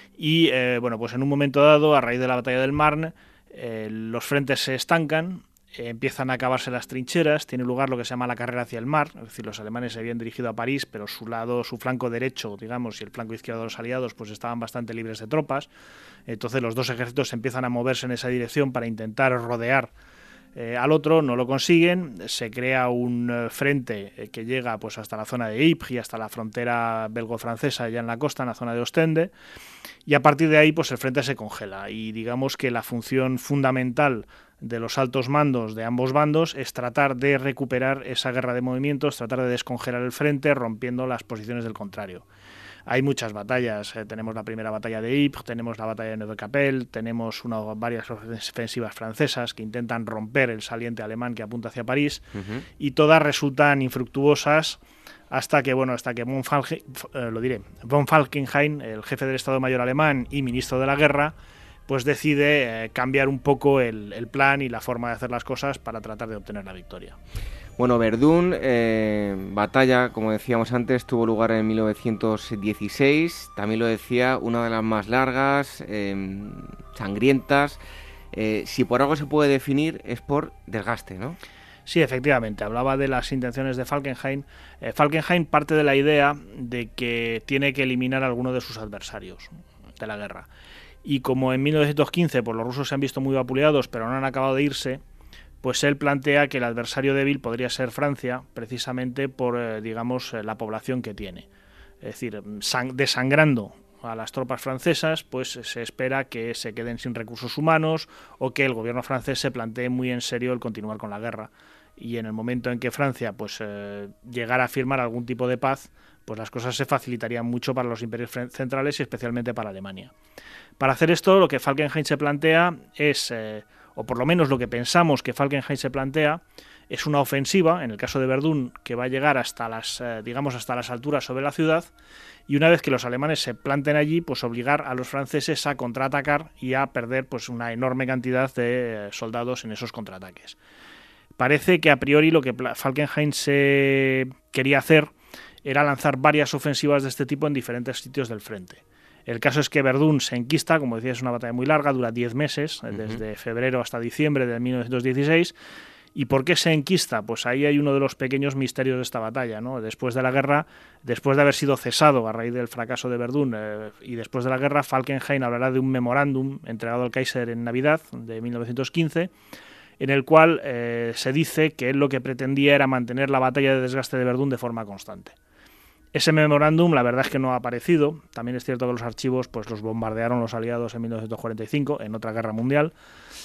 Speaker 4: y eh, bueno, pues en un momento dado, a raíz de la batalla del Marne, eh, los frentes se estancan, eh, empiezan a acabarse las trincheras, tiene lugar lo que se llama la carrera hacia el mar, es decir, los alemanes se habían dirigido a París, pero su lado, su flanco derecho, digamos, y el flanco izquierdo de los aliados, pues estaban bastante libres de tropas. Entonces los dos ejércitos empiezan a moverse en esa dirección para intentar rodear Eh, al otro, no lo consiguen, se crea un eh, frente eh, que llega pues hasta la zona de Ypres y hasta la frontera belgo-francesa ya en la costa, en la zona de Ostende, y a partir de ahí pues el frente se congela y digamos que la función fundamental de los altos mandos de ambos bandos es tratar de recuperar esa guerra de movimientos, tratar de descongelar el frente rompiendo las posiciones del contrario. Hay muchas batallas, eh, tenemos la primera batalla de Ypres, tenemos la batalla de Neuve-Capelle, tenemos una, varias ofensivas francesas que intentan romper el saliente alemán que apunta hacia París, uh-huh. y todas resultan infructuosas hasta que, bueno, hasta que von, Falke, eh, lo diré, von Falkenhayn, el jefe del Estado Mayor alemán y ministro de la guerra, pues decide eh, cambiar un poco el, el plan y la forma de hacer las cosas para tratar de obtener la victoria.
Speaker 2: Bueno, Verdún, eh, batalla, como decíamos antes, tuvo lugar en mil novecientos dieciséis, también lo decía, una de las más largas, eh, sangrientas. Eh, si por algo se puede definir es por desgaste, ¿no?
Speaker 4: Sí, efectivamente, hablaba de las intenciones de Falkenhayn. Eh, Falkenhayn parte de la idea de que tiene que eliminar a alguno de sus adversarios de la guerra. Y como en mil novecientos quince pues, los rusos se han visto muy vapuleados, pero no han acabado de irse, pues él plantea que el adversario débil podría ser Francia, precisamente por, eh, digamos, eh, la población que tiene. Es decir, sang- desangrando a las tropas francesas, pues se espera que se queden sin recursos humanos o que el gobierno francés se plantee muy en serio el continuar con la guerra. Y en el momento en que Francia pues eh, llegara a firmar algún tipo de paz, pues las cosas se facilitarían mucho para los imperios centrales y especialmente para Alemania. Para hacer esto, lo que Falkenhayn se plantea es... Eh, o por lo menos lo que pensamos que Falkenhayn se plantea, es una ofensiva, en el caso de Verdún, que va a llegar hasta las, eh, digamos, hasta las alturas sobre la ciudad, y una vez que los alemanes se planten allí, pues obligar a los franceses a contraatacar y a perder pues una enorme cantidad de soldados en esos contraataques. Parece que a priori lo que Falkenhayn se quería hacer era lanzar varias ofensivas de este tipo en diferentes sitios del frente. El caso es que Verdún se enquista, como decía, es una batalla muy larga, dura diez meses, uh-huh. desde febrero hasta diciembre de mil novecientos dieciséis. ¿Y por qué se enquista? Pues ahí hay uno de los pequeños misterios de esta batalla, ¿no? Después de la guerra, después de haber sido cesado a raíz del fracaso de Verdún eh, y después de la guerra, Falkenhayn hablará de un memorándum entregado al Kaiser en Navidad de mil novecientos quince, en el cual eh, se dice que él lo que pretendía era mantener la batalla de desgaste de Verdún de forma constante. Ese memorándum, la verdad es que no ha aparecido. También es cierto que los archivos pues los bombardearon los aliados en mil novecientos cuarenta y cinco, en otra guerra mundial.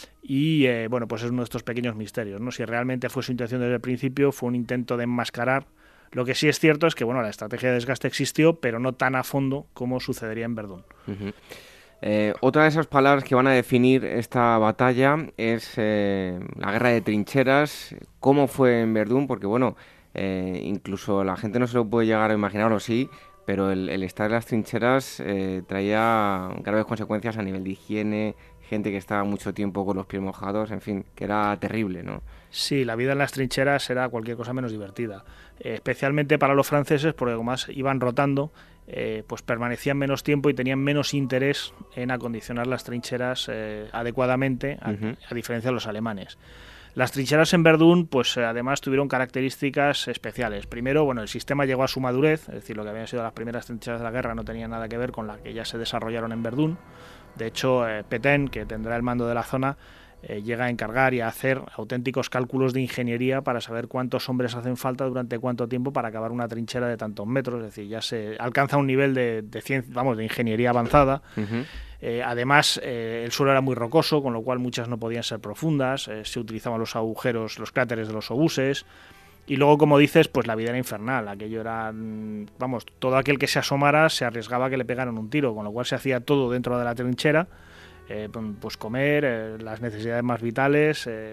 Speaker 4: Y eh, bueno, pues es uno de estos pequeños misterios, ¿no? Si realmente fue su intención desde el principio, fue un intento de enmascarar. Lo que sí es cierto es que bueno, la estrategia de desgaste existió, pero no tan a fondo como sucedería en Verdún.
Speaker 2: Uh-huh. Eh, otra de esas palabras que van a definir esta batalla es eh, la guerra de trincheras. ¿Cómo fue en Verdún? Porque bueno... Eh, incluso la gente no se lo puede llegar a imaginar, o sí, pero el, el estar en las trincheras eh, traía graves consecuencias a nivel de higiene, gente que estaba mucho tiempo con los pies mojados, en fin, que era terrible, ¿no?
Speaker 4: Sí, la vida en las trincheras era cualquier cosa menos divertida, eh, especialmente para los franceses, porque como más iban rotando, eh, pues permanecían menos tiempo y tenían menos interés en acondicionar las trincheras eh, adecuadamente, a, uh-huh. a diferencia de los alemanes. Las trincheras en Verdún, pues además tuvieron características especiales. Primero, bueno, el sistema llegó a su madurez, es decir, lo que habían sido las primeras trincheras de la guerra no tenía nada que ver con las que ya se desarrollaron en Verdún. De hecho, eh, Pétain, que tendrá el mando de la zona, eh, llega a encargar y a hacer auténticos cálculos de ingeniería para saber cuántos hombres hacen falta durante cuánto tiempo para acabar una trinchera de tantos metros. Es decir, ya se alcanza un nivel de, de ciencia, vamos, de ingeniería avanzada. Uh-huh. Eh, además, eh, el suelo era muy rocoso, con lo cual muchas no podían ser profundas. Eh, se utilizaban los agujeros, los cráteres de los obuses. Y luego, como dices, pues la vida era infernal. Aquello era, vamos, todo aquel que se asomara se arriesgaba a que le pegaran un tiro, con lo cual se hacía todo dentro de la trinchera. Eh, pues comer, eh, las necesidades más vitales, eh,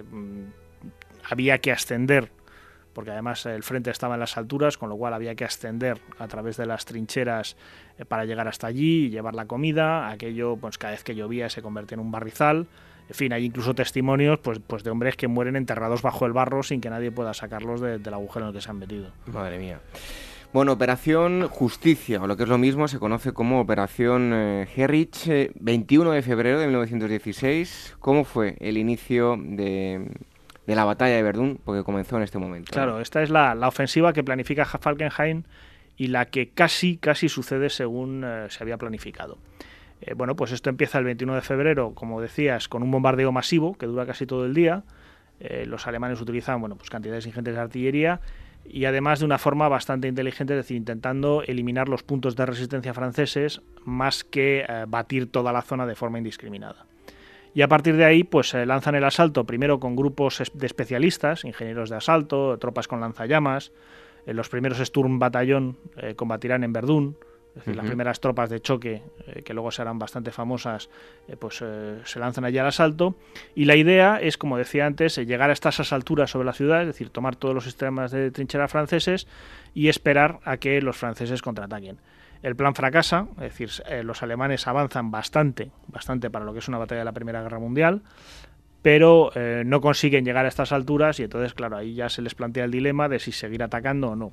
Speaker 4: había que ascender, porque además el frente estaba en las alturas, con lo cual había que ascender a través de las trincheras eh, para llegar hasta allí y llevar la comida. Aquello, pues cada vez que llovía se convertía en un barrizal. En fin, hay incluso testimonios pues, pues de hombres que mueren enterrados bajo el barro sin que nadie pueda sacarlos de, del agujero en el que se han metido.
Speaker 2: Madre mía. Bueno, Operación Justicia, o lo que es lo mismo, se conoce como Operación eh, Herrich, eh, veintiuno de febrero de mil novecientos dieciséis. ¿Cómo fue el inicio de, de la batalla de Verdún? Porque comenzó en este momento.
Speaker 4: Claro, esta es la, la ofensiva que planifica Falkenhayn y la que casi, casi sucede según eh, se había planificado. Eh, bueno, pues esto empieza el veintiuno de febrero, como decías, con un bombardeo masivo que dura casi todo el día. Eh, los alemanes utilizan, bueno, pues cantidades ingentes de artillería, y además de una forma bastante inteligente, es decir, intentando eliminar los puntos de resistencia franceses más que eh, batir toda la zona de forma indiscriminada. Y a partir de ahí, pues eh, lanzan el asalto primero con grupos de especialistas, ingenieros de asalto, tropas con lanzallamas. Eh, los primeros Sturmbataillon eh, combatirán en Verdún. Es decir, uh-huh. las primeras tropas de choque, eh, que luego serán bastante famosas, eh, pues eh, se lanzan allí al asalto. Y la idea es, como decía antes, eh, llegar a estas alturas sobre la ciudad, es decir, tomar todos los sistemas de trincheras franceses y esperar a que los franceses contraataquen. El plan fracasa, es decir, eh, los alemanes avanzan bastante, bastante para lo que es una batalla de la Primera Guerra Mundial, pero eh, no consiguen llegar a estas alturas y entonces, claro, ahí ya se les plantea el dilema de si seguir atacando o no.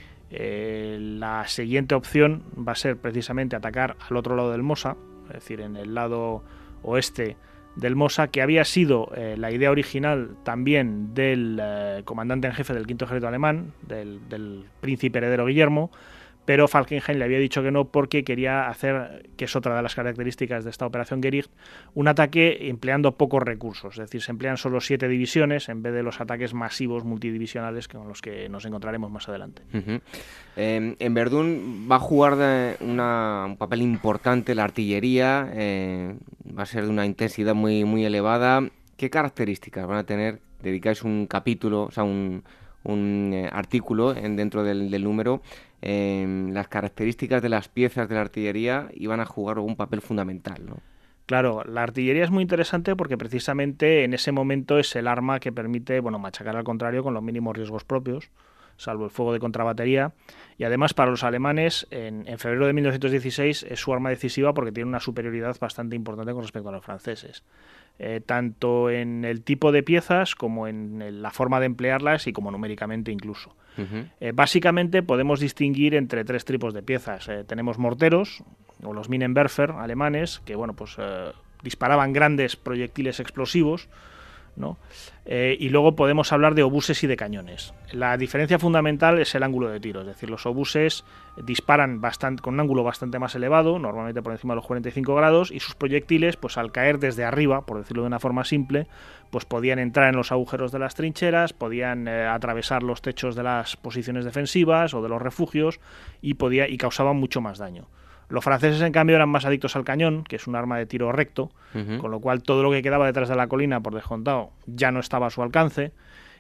Speaker 4: Eh, la siguiente opción va a ser precisamente atacar al otro lado del Mosa, es decir, en el lado oeste del Mosa, que había sido eh, la idea original también del eh, comandante en jefe del quinto ejército alemán, del, del príncipe heredero Guillermo, pero Falkenhayn le había dicho que no porque quería hacer, que es otra de las características de esta operación Gericht, un ataque empleando pocos recursos, es decir, se emplean solo siete divisiones en vez de los ataques masivos multidivisionales con los que nos encontraremos más adelante.
Speaker 2: Uh-huh. Eh, en Verdún va a jugar de una, un papel importante la artillería, eh, va a ser de una intensidad muy, muy elevada. ¿Qué características van a tener? Dedicáis un capítulo, o sea, un... un eh, artículo en, dentro del, del número, eh, las características de las piezas de la artillería iban a jugar un papel fundamental, ¿no?
Speaker 4: Claro, la artillería es muy interesante porque precisamente en ese momento es el arma que permite, bueno, machacar al contrario con los mínimos riesgos propios, salvo el fuego de contrabatería, y además para los alemanes en, en febrero de mil novecientos dieciséis es su arma decisiva porque tiene una superioridad bastante importante con respecto a los franceses. Eh, tanto en el tipo de piezas como en el, la forma de emplearlas y como numéricamente incluso. Uh-huh. Eh, básicamente podemos distinguir entre tres tipos de piezas. Eh, tenemos morteros, o los Minenwerfer alemanes, que bueno, pues eh, disparaban grandes proyectiles explosivos, ¿no? Eh, y luego podemos hablar de obuses y de cañones. La diferencia fundamental es el ángulo de tiro, es decir, los obuses disparan bastante, con un ángulo bastante más elevado, normalmente por encima de los cuarenta y cinco grados, y sus proyectiles, pues al caer desde arriba, por decirlo de una forma simple, pues podían entrar en los agujeros de las trincheras, podían eh, atravesar los techos de las posiciones defensivas o de los refugios y, podía, y causaban mucho más daño. Los franceses, en cambio, eran más adictos al cañón, que es un arma de tiro recto, uh-huh. con lo cual todo lo que quedaba detrás de la colina, por descontado, ya no estaba a su alcance.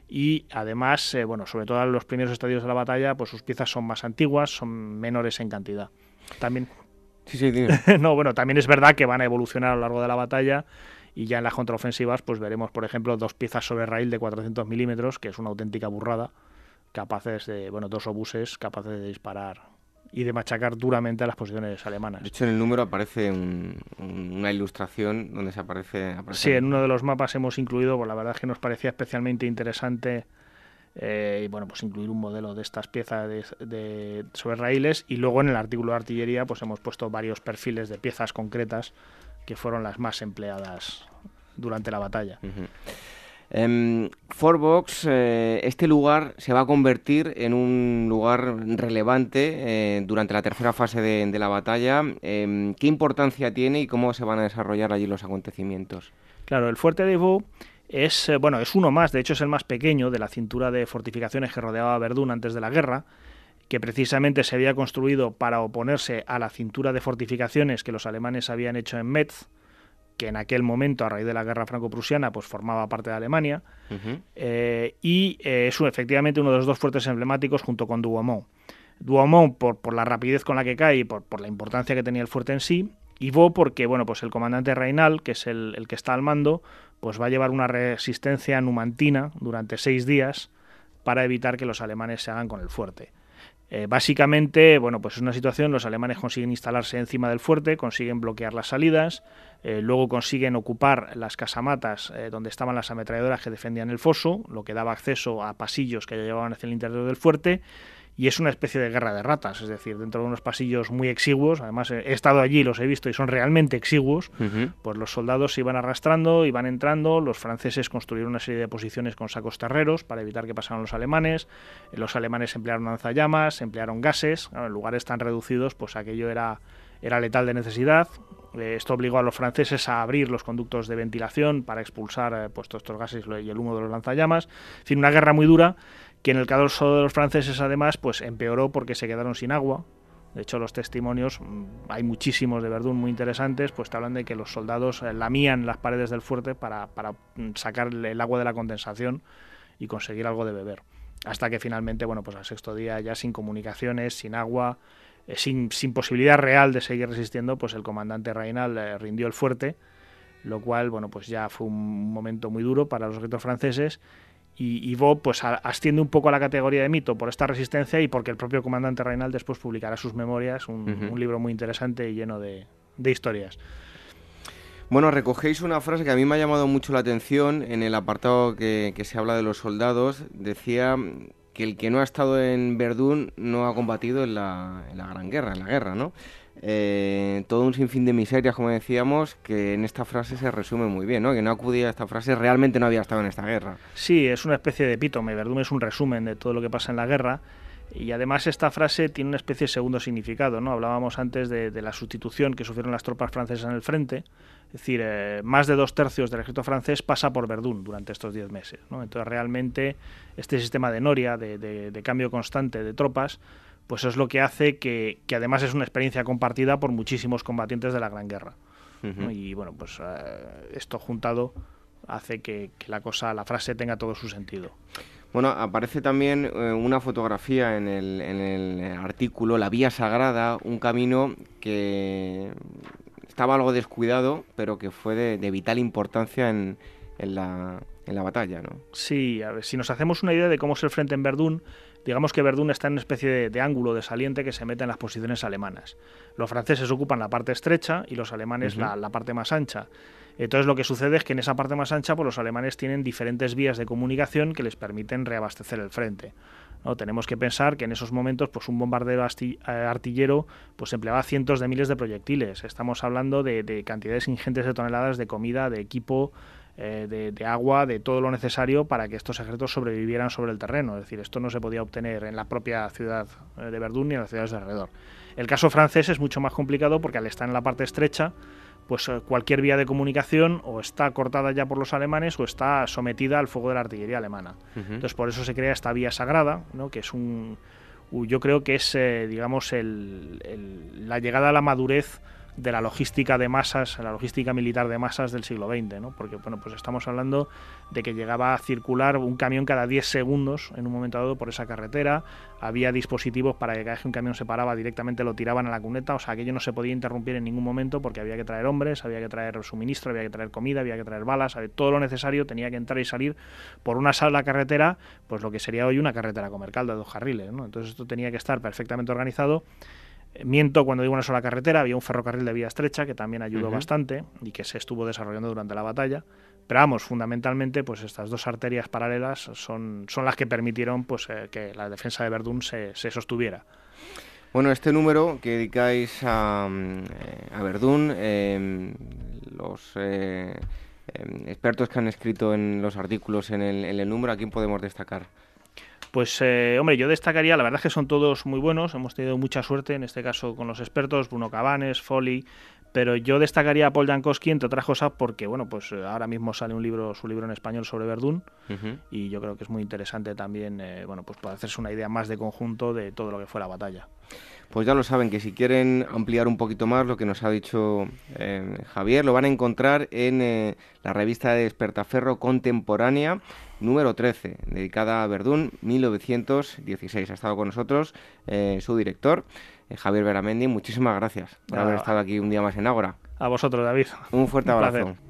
Speaker 4: Y además, eh, bueno, sobre todo en los primeros estadios de la batalla, pues sus piezas son más antiguas, son menores en cantidad. También.
Speaker 2: Sí, sí, dime.
Speaker 4: No, bueno, también es verdad que van a evolucionar a lo largo de la batalla y ya en las contraofensivas, pues veremos, por ejemplo, dos piezas sobre raíl de cuatrocientos milímetros, que es una auténtica burrada, capaces de, bueno, dos obuses capaces de disparar y de machacar duramente a las posiciones alemanas.
Speaker 2: De hecho, en el número aparece un, un, una ilustración donde se aparece, aparece...
Speaker 4: Sí, en uno de los mapas hemos incluido, pues la verdad es que nos parecía especialmente interesante eh, y bueno, pues incluir un modelo de estas piezas de, de, sobre raíles, y luego en el artículo de artillería pues hemos puesto varios perfiles de piezas concretas que fueron las más empleadas durante la batalla.
Speaker 2: Uh-huh. Eh, Fourbox, eh, este lugar se va a convertir en un lugar relevante eh, durante la tercera fase de, de la batalla. Eh, ¿Qué importancia tiene y cómo se van a desarrollar allí los acontecimientos?
Speaker 4: Claro, el fuerte de Vaux es, eh, bueno, es uno más, de hecho es el más pequeño de la cintura de fortificaciones que rodeaba a Verdún antes de la guerra, que precisamente se había construido para oponerse a la cintura de fortificaciones que los alemanes habían hecho en Metz, que en aquel momento, a raíz de la guerra franco-prusiana, pues formaba parte de Alemania, uh-huh. eh, y eh, es efectivamente uno de los dos fuertes emblemáticos junto con Douaumont. Douaumont por, por la rapidez con la que cae y por, por la importancia que tenía el fuerte en sí, y Vaux porque, bueno, pues el comandante Raynal, que es el, el que está al mando, pues va a llevar una resistencia numantina durante seis días para evitar que los alemanes se hagan con el fuerte. Eh, básicamente, bueno, pues es una situación, los alemanes consiguen instalarse encima del fuerte, consiguen bloquear las salidas, eh, luego consiguen ocupar las casamatas eh, donde estaban las ametralladoras que defendían el foso, lo que daba acceso a pasillos que llevaban hacia el interior del fuerte, y es una especie de guerra de ratas, es decir, dentro de unos pasillos muy exiguos, además he estado allí, los he visto y son realmente exiguos, uh-huh. pues los soldados se iban arrastrando, iban entrando, los franceses construyeron una serie de posiciones con sacos terreros para evitar que pasaran los alemanes, los alemanes emplearon lanzallamas, emplearon gases, claro, en lugares tan reducidos, pues aquello era, era letal de necesidad. Eh, esto obligó a los franceses a abrir los conductos de ventilación para expulsar eh, pues, todos estos gases y el humo de los lanzallamas, es decir, una guerra muy dura, que en el caso de los franceses además pues empeoró porque se quedaron sin agua. De hecho, los testimonios, hay muchísimos de Verdún muy interesantes, pues te hablan de que los soldados lamían las paredes del fuerte para, para sacar el agua de la condensación y conseguir algo de beber. Hasta que finalmente, bueno, pues al sexto día, ya sin comunicaciones, sin agua, eh, sin, sin posibilidad real de seguir resistiendo, pues el comandante Raynal eh, rindió el fuerte, lo cual, bueno, pues ya fue un momento muy duro para los ejércitos franceses. Y, y Vaux pues asciende un poco a la categoría de mito por esta resistencia y porque el propio comandante Raynal después publicará sus memorias, un, uh-huh. un libro muy interesante y lleno de, de historias.
Speaker 2: Bueno, recogéis una frase que a mí me ha llamado mucho la atención en el apartado que, que se habla de los soldados. Decía que el que no ha estado en Verdún no ha combatido en la, en la Gran Guerra, en la guerra, ¿no? Eh, todo un sinfín de miserias, como decíamos, que en esta frase se resume muy bien, ¿no? Que no acudía a esta frase, realmente no había estado en esta guerra.
Speaker 4: Sí, es una especie de epítome. Verdún es un resumen de todo lo que pasa en la guerra. Y además esta frase tiene una especie de segundo significado, ¿no? Hablábamos antes de, de la sustitución que sufrieron las tropas francesas en el frente. Es decir, eh, más de dos tercios del ejército francés pasa por Verdún durante estos diez meses, ¿no? Entonces realmente este sistema de noria, de, de, de cambio constante de tropas, pues es lo que hace que, que además es una experiencia compartida por muchísimos combatientes de la Gran Guerra. Uh-huh. ¿no? Y bueno, pues eh, esto juntado hace que, que la cosa, la frase tenga todo su sentido.
Speaker 2: Bueno, aparece también eh, una fotografía en el, en el artículo, la Vía Sagrada, un camino que estaba algo descuidado, pero que fue de, de vital importancia en, en, la, en la batalla, ¿no?
Speaker 4: Sí, a ver, si nos hacemos una idea de cómo es el frente en Verdún, digamos que Verdún está en una especie de, de ángulo de saliente que se mete en las posiciones alemanas. Los franceses ocupan la parte estrecha y los alemanes uh-huh. la, la parte más ancha. Entonces lo que sucede es que en esa parte más ancha pues los alemanes tienen diferentes vías de comunicación que les permiten reabastecer el frente, ¿no? Tenemos que pensar que en esos momentos pues un bombardero artillero pues empleaba cientos de miles de proyectiles. Estamos hablando de, de cantidades ingentes de toneladas de comida, de equipo, eh, de, de agua, de todo lo necesario para que estos ejércitos sobrevivieran sobre el terreno. Es decir, esto no se podía obtener en la propia ciudad de Verdún ni en las ciudades de alrededor. El caso francés es mucho más complicado porque al estar en la parte estrecha pues cualquier vía de comunicación o está cortada ya por los alemanes o está sometida al fuego de la artillería alemana. Uh-huh. Entonces por eso se crea esta vía sagrada, ¿no? Que es un, yo creo que es, eh, digamos, el, el, la llegada a la madurez de la logística de masas, la logística militar de masas del siglo veinte, ¿no? Porque bueno, pues estamos hablando de que llegaba a circular un camión cada diez segundos en un momento dado por esa carretera, había dispositivos para que cada vez que un camión se paraba directamente lo tiraban a la cuneta, o sea, aquello no se podía interrumpir en ningún momento porque había que traer hombres, había que traer suministro, había que traer comida, había que traer balas, todo lo necesario tenía que entrar y salir por una sola carretera, pues lo que sería hoy una carretera comercial de dos carriles, ¿no? Entonces esto tenía que estar perfectamente organizado. Miento cuando digo una sola carretera, había un ferrocarril de vía estrecha que también ayudó uh-huh. bastante y que se estuvo desarrollando durante la batalla, pero vamos, fundamentalmente pues estas dos arterias paralelas son, son las que permitieron pues eh, que la defensa de Verdún se, se sostuviera.
Speaker 2: Bueno, este número que dedicáis a, a Verdún, eh, los... Eh... eh, expertos que han escrito en los artículos en el, en el número, ¿a quién podemos destacar?
Speaker 4: Pues, eh, hombre, yo destacaría, la verdad es que son todos muy buenos, hemos tenido mucha suerte, en este caso con los expertos, Bruno Cabanes, Foley, pero yo destacaría a Paul Jankowski, entre otras cosas, porque, bueno, pues ahora mismo sale un libro, su libro en español sobre Verdún, uh-huh. y yo creo que es muy interesante también, eh, bueno, pues para hacerse una idea más de conjunto de todo lo que fue la batalla.
Speaker 2: Pues ya lo saben, que si quieren ampliar un poquito más lo que nos ha dicho eh, Javier, lo van a encontrar en eh, la revista de Despertaferro Contemporánea, número trece, dedicada a Verdún, mil novecientos dieciséis. Ha estado con nosotros eh, su director, eh, Javier Beramendi. Muchísimas gracias por ah, haber estado aquí un día más en Ágora.
Speaker 4: A vosotros, David.
Speaker 2: Un fuerte
Speaker 4: un
Speaker 2: abrazo.
Speaker 4: Placer.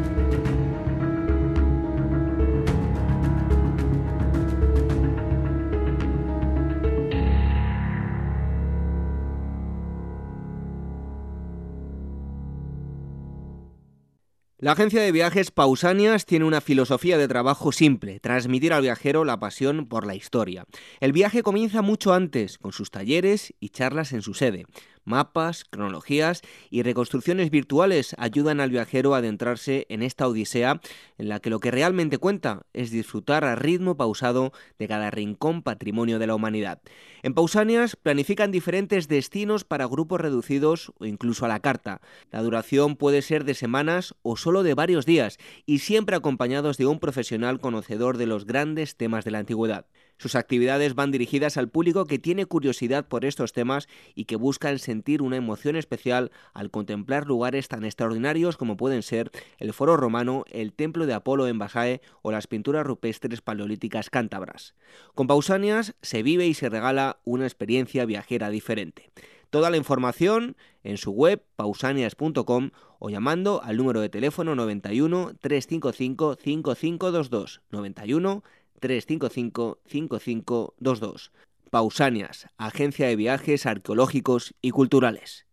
Speaker 5: La agencia de viajes Pausanias tiene una filosofía de trabajo simple: transmitir al viajero la pasión por la historia. El viaje comienza mucho antes, con sus talleres y charlas en su sede. Mapas, cronologías y reconstrucciones virtuales ayudan al viajero a adentrarse en esta odisea en la que lo que realmente cuenta es disfrutar a ritmo pausado de cada rincón patrimonio de la humanidad. En Pausanias planifican diferentes destinos para grupos reducidos o incluso a la carta. La duración puede ser de semanas o solo de varios días y siempre acompañados de un profesional conocedor de los grandes temas de la antigüedad. Sus actividades van dirigidas al público que tiene curiosidad por estos temas y que buscan sentir una emoción especial al contemplar lugares tan extraordinarios como pueden ser el Foro Romano, el Templo de Apolo en Basae o las pinturas rupestres paleolíticas cántabras. Con Pausanias se vive y se regala una experiencia viajera diferente. Toda la información en su web pausanias punto com o llamando al número de teléfono noventa y uno, trescientos cincuenta y cinco, cincuenta y cinco veintidós, noventa y uno, trescientos cincuenta y cinco, cincuenta y cinco veintidós. Pausanias, agencia de viajes arqueológicos y culturales.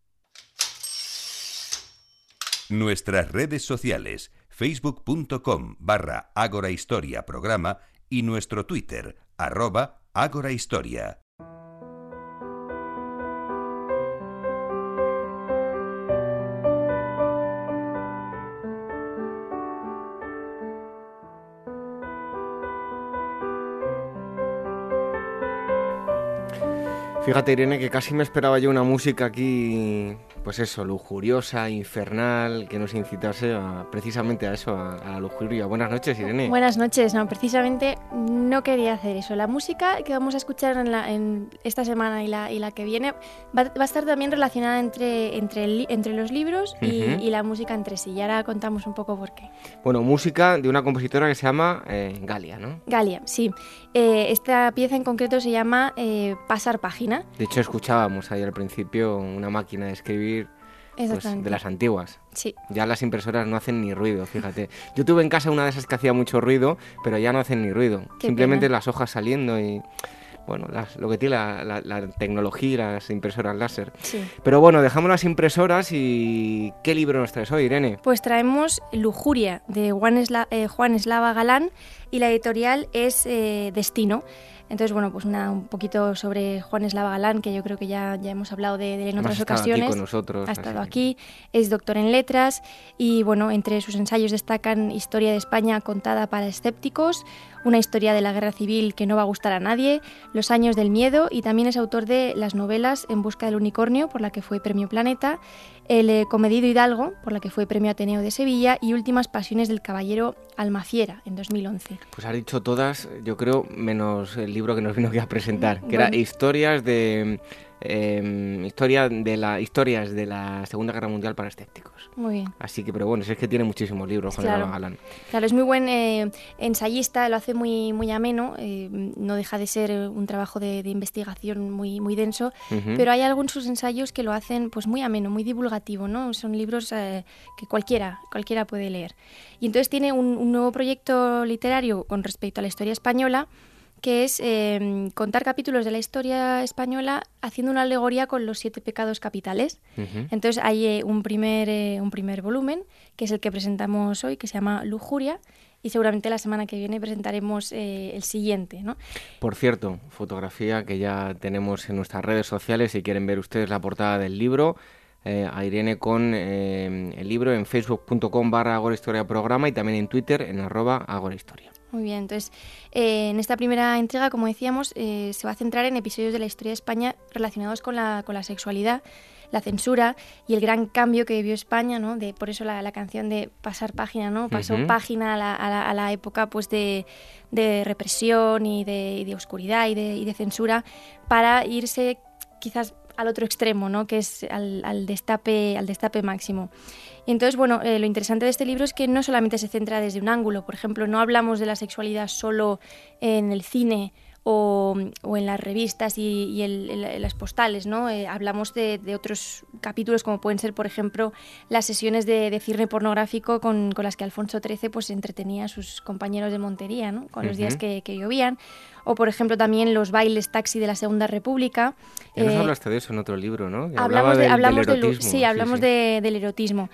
Speaker 1: Nuestras redes sociales, facebook punto com barra Ágora Historia Programa y nuestro Twitter, arroba Ágora Historia.
Speaker 2: Fíjate, Irene, que casi me esperaba yo una música aquí, pues eso, lujuriosa, infernal, que nos incitase a, precisamente a eso, a, a la lujuria. Buenas noches, Irene.
Speaker 6: Buenas noches, no, precisamente no quería hacer eso. La música que vamos a escuchar en, la, en esta semana y la, y la que viene va, va a estar también relacionada entre, entre, el, entre los libros y, uh-huh. y la música entre sí. Y ahora contamos un poco por qué.
Speaker 2: Bueno, música de una compositora que se llama eh, Galia, ¿no?
Speaker 6: Galia, sí. Eh, esta pieza en concreto se llama eh, Pasar Página.
Speaker 2: De hecho, escuchábamos ahí al principio una máquina de escribir pues, de las antiguas.
Speaker 6: Sí.
Speaker 2: Ya las impresoras no hacen ni ruido, fíjate. Yo tuve en casa una de esas que hacía mucho ruido, pero ya no hacen ni ruido.
Speaker 6: Qué
Speaker 2: Simplemente
Speaker 6: pena.
Speaker 2: Las hojas saliendo y... Bueno, las, lo que tiene la, la, la tecnología y las impresoras láser.
Speaker 6: Sí.
Speaker 2: Pero bueno, dejamos las impresoras y... ¿Qué libro nos traes hoy, Irene?
Speaker 6: Pues traemos Lujuria, de Juan, Esla, eh, Juan Eslava Galán, y la editorial es eh, Destino. Entonces, bueno, pues una, un poquito sobre Juan Eslava Galán, que yo creo que ya, ya hemos hablado de, de él en otras ocasiones.
Speaker 2: Aquí con nosotros,
Speaker 6: ha estado aquí, es doctor en letras y, bueno, entre sus ensayos destacan Historia de España contada para escépticos, una historia de la guerra civil que no va a gustar a nadie, Los años del miedo, y también es autor de las novelas En busca del unicornio, por la que fue Premio Planeta, El eh, comedido Hidalgo, por la que fue Premio Ateneo de Sevilla, y Últimas pasiones del caballero Almafiera, en dos mil once.
Speaker 2: Pues has dicho todas, yo creo, menos el libro que nos vino aquí a presentar, que
Speaker 6: bueno.
Speaker 2: era Historias de... Eh, historia de la historias de la Segunda Guerra Mundial para escépticos.
Speaker 6: Muy bien.
Speaker 2: Así que, pero bueno, es que tiene muchísimos libros, Juan
Speaker 6: claro.
Speaker 2: Eslava Galán.
Speaker 6: Claro, es muy buen eh, ensayista, lo hace muy muy ameno, eh, no deja de ser un trabajo de, de investigación muy muy denso, uh-huh. pero hay algunos sus ensayos que lo hacen pues muy ameno, muy divulgativo, ¿no? Son libros eh, que cualquiera cualquiera puede leer. Y entonces tiene un, un nuevo proyecto literario con respecto a la historia española, que es eh, contar capítulos de la historia española haciendo una alegoría con los siete pecados capitales. Uh-huh. Entonces hay eh, un, primer, eh, un primer volumen, que es el que presentamos hoy, que se llama Lujuria, y seguramente la semana que viene presentaremos eh, el siguiente, ¿no?
Speaker 2: Por cierto, fotografía que ya tenemos en nuestras redes sociales, si quieren ver ustedes la portada del libro, eh, a Irene con eh, el libro en facebook punto com barra agorahistoria programa y también en Twitter en arroba agorahistoria.
Speaker 6: Muy bien, entonces eh, en esta primera entrega, como decíamos, eh, se va a centrar en episodios de la historia de España relacionados con la, con la sexualidad, la censura y el gran cambio que vivió España, ¿no? De, por eso la, la canción de pasar página, ¿no? Pasó uh-huh. página a la, a la, a la época pues de, de represión y de, y de oscuridad y de, y de censura, para irse quizás al otro extremo, ¿no? Que es al, al destape, al destape máximo. Y entonces, bueno, eh, lo interesante de este libro es que no solamente se centra desde un ángulo. Por ejemplo, no hablamos de la sexualidad solo en el cine o, o en las revistas y, y el, el, las postales, ¿no? Eh, hablamos de, de otros capítulos, como pueden ser, por ejemplo, las sesiones de, de cine pornográfico con, con las que Alfonso trece pues entretenía a sus compañeros de montería, ¿no? Con uh-huh. los días que, que llovían. O, por ejemplo, también los bailes taxi de la Segunda República.
Speaker 2: Ya nos eh, hablaste de eso en otro libro, ¿no?
Speaker 6: Que hablamos de, del, hablamos del erotismo. De, sí, hablamos sí, sí. De, del erotismo.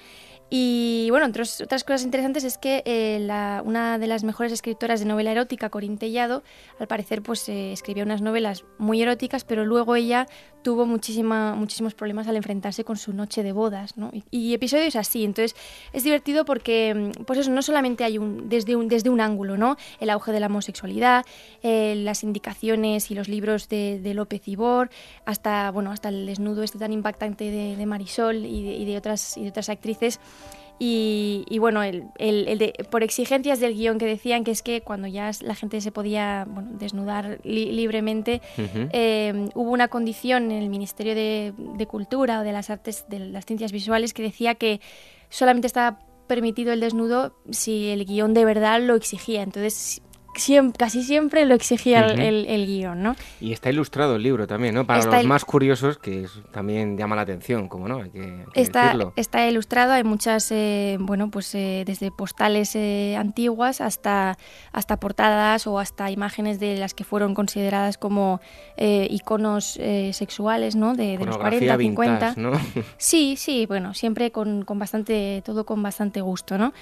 Speaker 6: Y bueno, entre otras cosas interesantes es que eh, la, una de las mejores escritoras de novela erótica, Corín Tellado, al parecer pues eh, escribía unas novelas muy eróticas, pero luego ella tuvo muchísima, muchísimos problemas al enfrentarse con su noche de bodas, ¿no? Y, y episodios así. Entonces es divertido porque pues eso, no solamente hay un desde un desde un ángulo, ¿no? El auge de la homosexualidad, eh, las indicaciones y los libros de, de López Ibor, hasta bueno hasta el desnudo este tan impactante de, de Marisol y de, y de otras y de otras actrices. Y, y bueno, el, el, el de, por exigencias del guión que decían que es que cuando ya la gente se podía bueno, desnudar li, libremente, uh-huh. eh, hubo una condición en el Ministerio de, de Cultura o de las Artes, de las Ciencias Visuales, que decía que solamente estaba permitido el desnudo si el guión de verdad lo exigía. Entonces, siempre, casi siempre lo exigía uh-huh. el, el, el guión, ¿no?
Speaker 2: Y está ilustrado el libro también, ¿no? Para está los el... más curiosos, que es, también llama la atención, como no, hay que, hay que
Speaker 6: está,
Speaker 2: decirlo.
Speaker 6: Está ilustrado, hay muchas, eh, bueno, pues eh, desde postales eh, antiguas hasta, hasta portadas o hasta imágenes de las que fueron consideradas como eh, iconos eh, sexuales, ¿no? De, de los cuarenta, cincuenta.
Speaker 2: ¿No?
Speaker 6: Sí, sí, bueno, siempre con, con bastante, todo con bastante gusto, ¿no?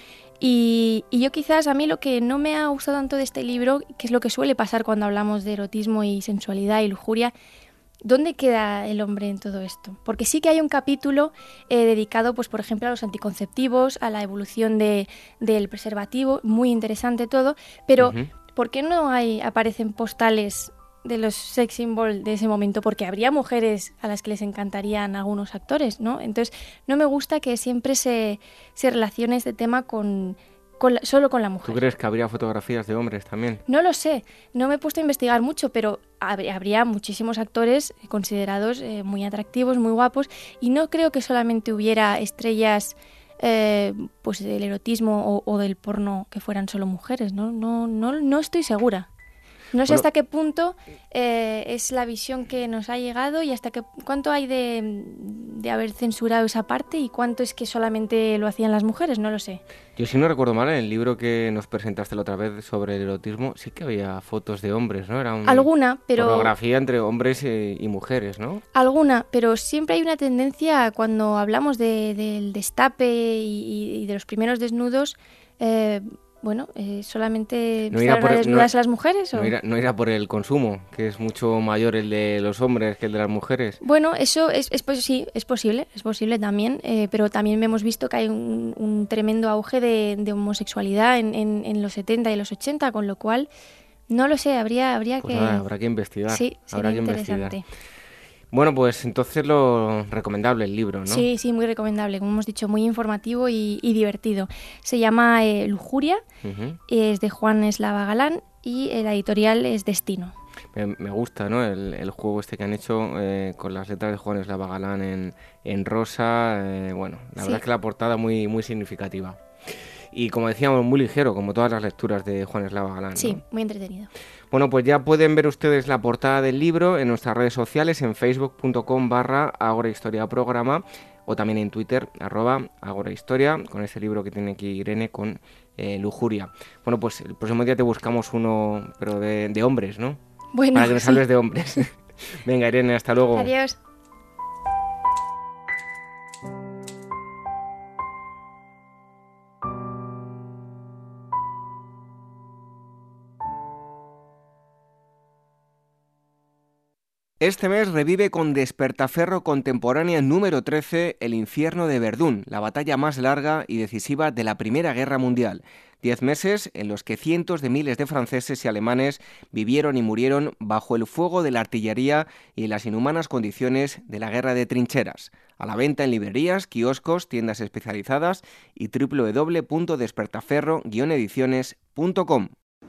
Speaker 6: Y, y yo quizás a mí lo que no me ha gustado tanto de este libro, que es lo que suele pasar cuando hablamos de erotismo y sensualidad y lujuria, ¿dónde queda el hombre en todo esto? Porque sí que hay un capítulo eh, dedicado, pues por ejemplo, a los anticonceptivos, a la evolución de, del preservativo, muy interesante todo, pero uh-huh. ¿por qué no hay aparecen postales de los sex symbols de ese momento? Porque habría mujeres a las que les encantarían algunos actores, ¿no? Entonces, no me gusta que siempre se, se relacione este tema con, con la, solo con la mujer.
Speaker 2: ¿Tú crees que habría fotografías de hombres también?
Speaker 6: No lo sé, no me he puesto a investigar mucho, pero habría muchísimos actores considerados eh, muy atractivos, muy guapos, y no creo que solamente hubiera estrellas eh, pues del erotismo o, o del porno que fueran solo mujeres, ¿no? No, no, no estoy segura. No sé bueno, hasta qué punto eh, es la visión que nos ha llegado y hasta qué cuánto hay de, de haber censurado esa parte y cuánto es que solamente lo hacían las mujeres, no lo sé.
Speaker 2: Yo si no recuerdo mal, en el libro que nos presentaste la otra vez sobre el erotismo, sí que había fotos de hombres, ¿no? Era una
Speaker 6: alguna, pero
Speaker 2: fotografía entre hombres y, y mujeres, ¿no?
Speaker 6: Alguna, pero siempre hay una tendencia cuando hablamos de, del destape y, y de los primeros desnudos. Eh, Bueno, eh, solamente
Speaker 2: no irá por,
Speaker 6: desnudas
Speaker 2: no,
Speaker 6: las mujeres. ¿O?
Speaker 2: No, irá, no irá por el consumo, que es mucho mayor el de los hombres que el de las mujeres.
Speaker 6: Bueno, eso es, es pues, sí, es posible, es posible también, eh, pero también hemos visto que hay un, un tremendo auge de, de homosexualidad en, en, en los setenta y los ochenta, con lo cual, no lo sé, habría, habría
Speaker 2: pues
Speaker 6: que...
Speaker 2: Nada, habrá que investigar.
Speaker 6: Sí,
Speaker 2: habrá que
Speaker 6: interesante.
Speaker 2: investigar. Bueno, pues entonces lo recomendable el libro, ¿no?
Speaker 6: Sí, sí, muy recomendable, como hemos dicho, muy informativo y, y divertido. Se llama eh, Lujuria, uh-huh. es de Juan Eslava Galán y la editorial es Destino.
Speaker 2: Me, me gusta, ¿no? El, el juego este que han hecho eh, con las letras de Juan Eslava Galán en, en rosa, eh, bueno, la sí. verdad es que la portada muy, muy significativa. Y como decíamos, muy ligero, como todas las lecturas de Juan Eslava Galán, ¿no?
Speaker 6: Sí, muy entretenido.
Speaker 2: Bueno, pues ya pueden ver ustedes la portada del libro en nuestras redes sociales, en facebook punto com barra agorahistoria programa o también en Twitter, arroba agorahistoria, con ese libro que tiene aquí Irene con eh, Lujuria. Bueno, pues el próximo día te buscamos uno, pero de, de hombres, ¿no?
Speaker 6: Bueno,
Speaker 2: para que nos
Speaker 6: sí.
Speaker 2: hables de hombres. Venga, Irene, hasta luego.
Speaker 6: Adiós.
Speaker 2: Este mes revive con Despertaferro Contemporánea número trece El infierno de Verdún, la batalla más larga y decisiva de la Primera Guerra Mundial. Diez meses en los que cientos de miles de franceses y alemanes vivieron y murieron bajo el fuego de la artillería y en las inhumanas condiciones de la guerra de trincheras. A la venta en librerías, kioscos, tiendas especializadas y doble u doble u doble u punto despertaferro guion ediciones punto com.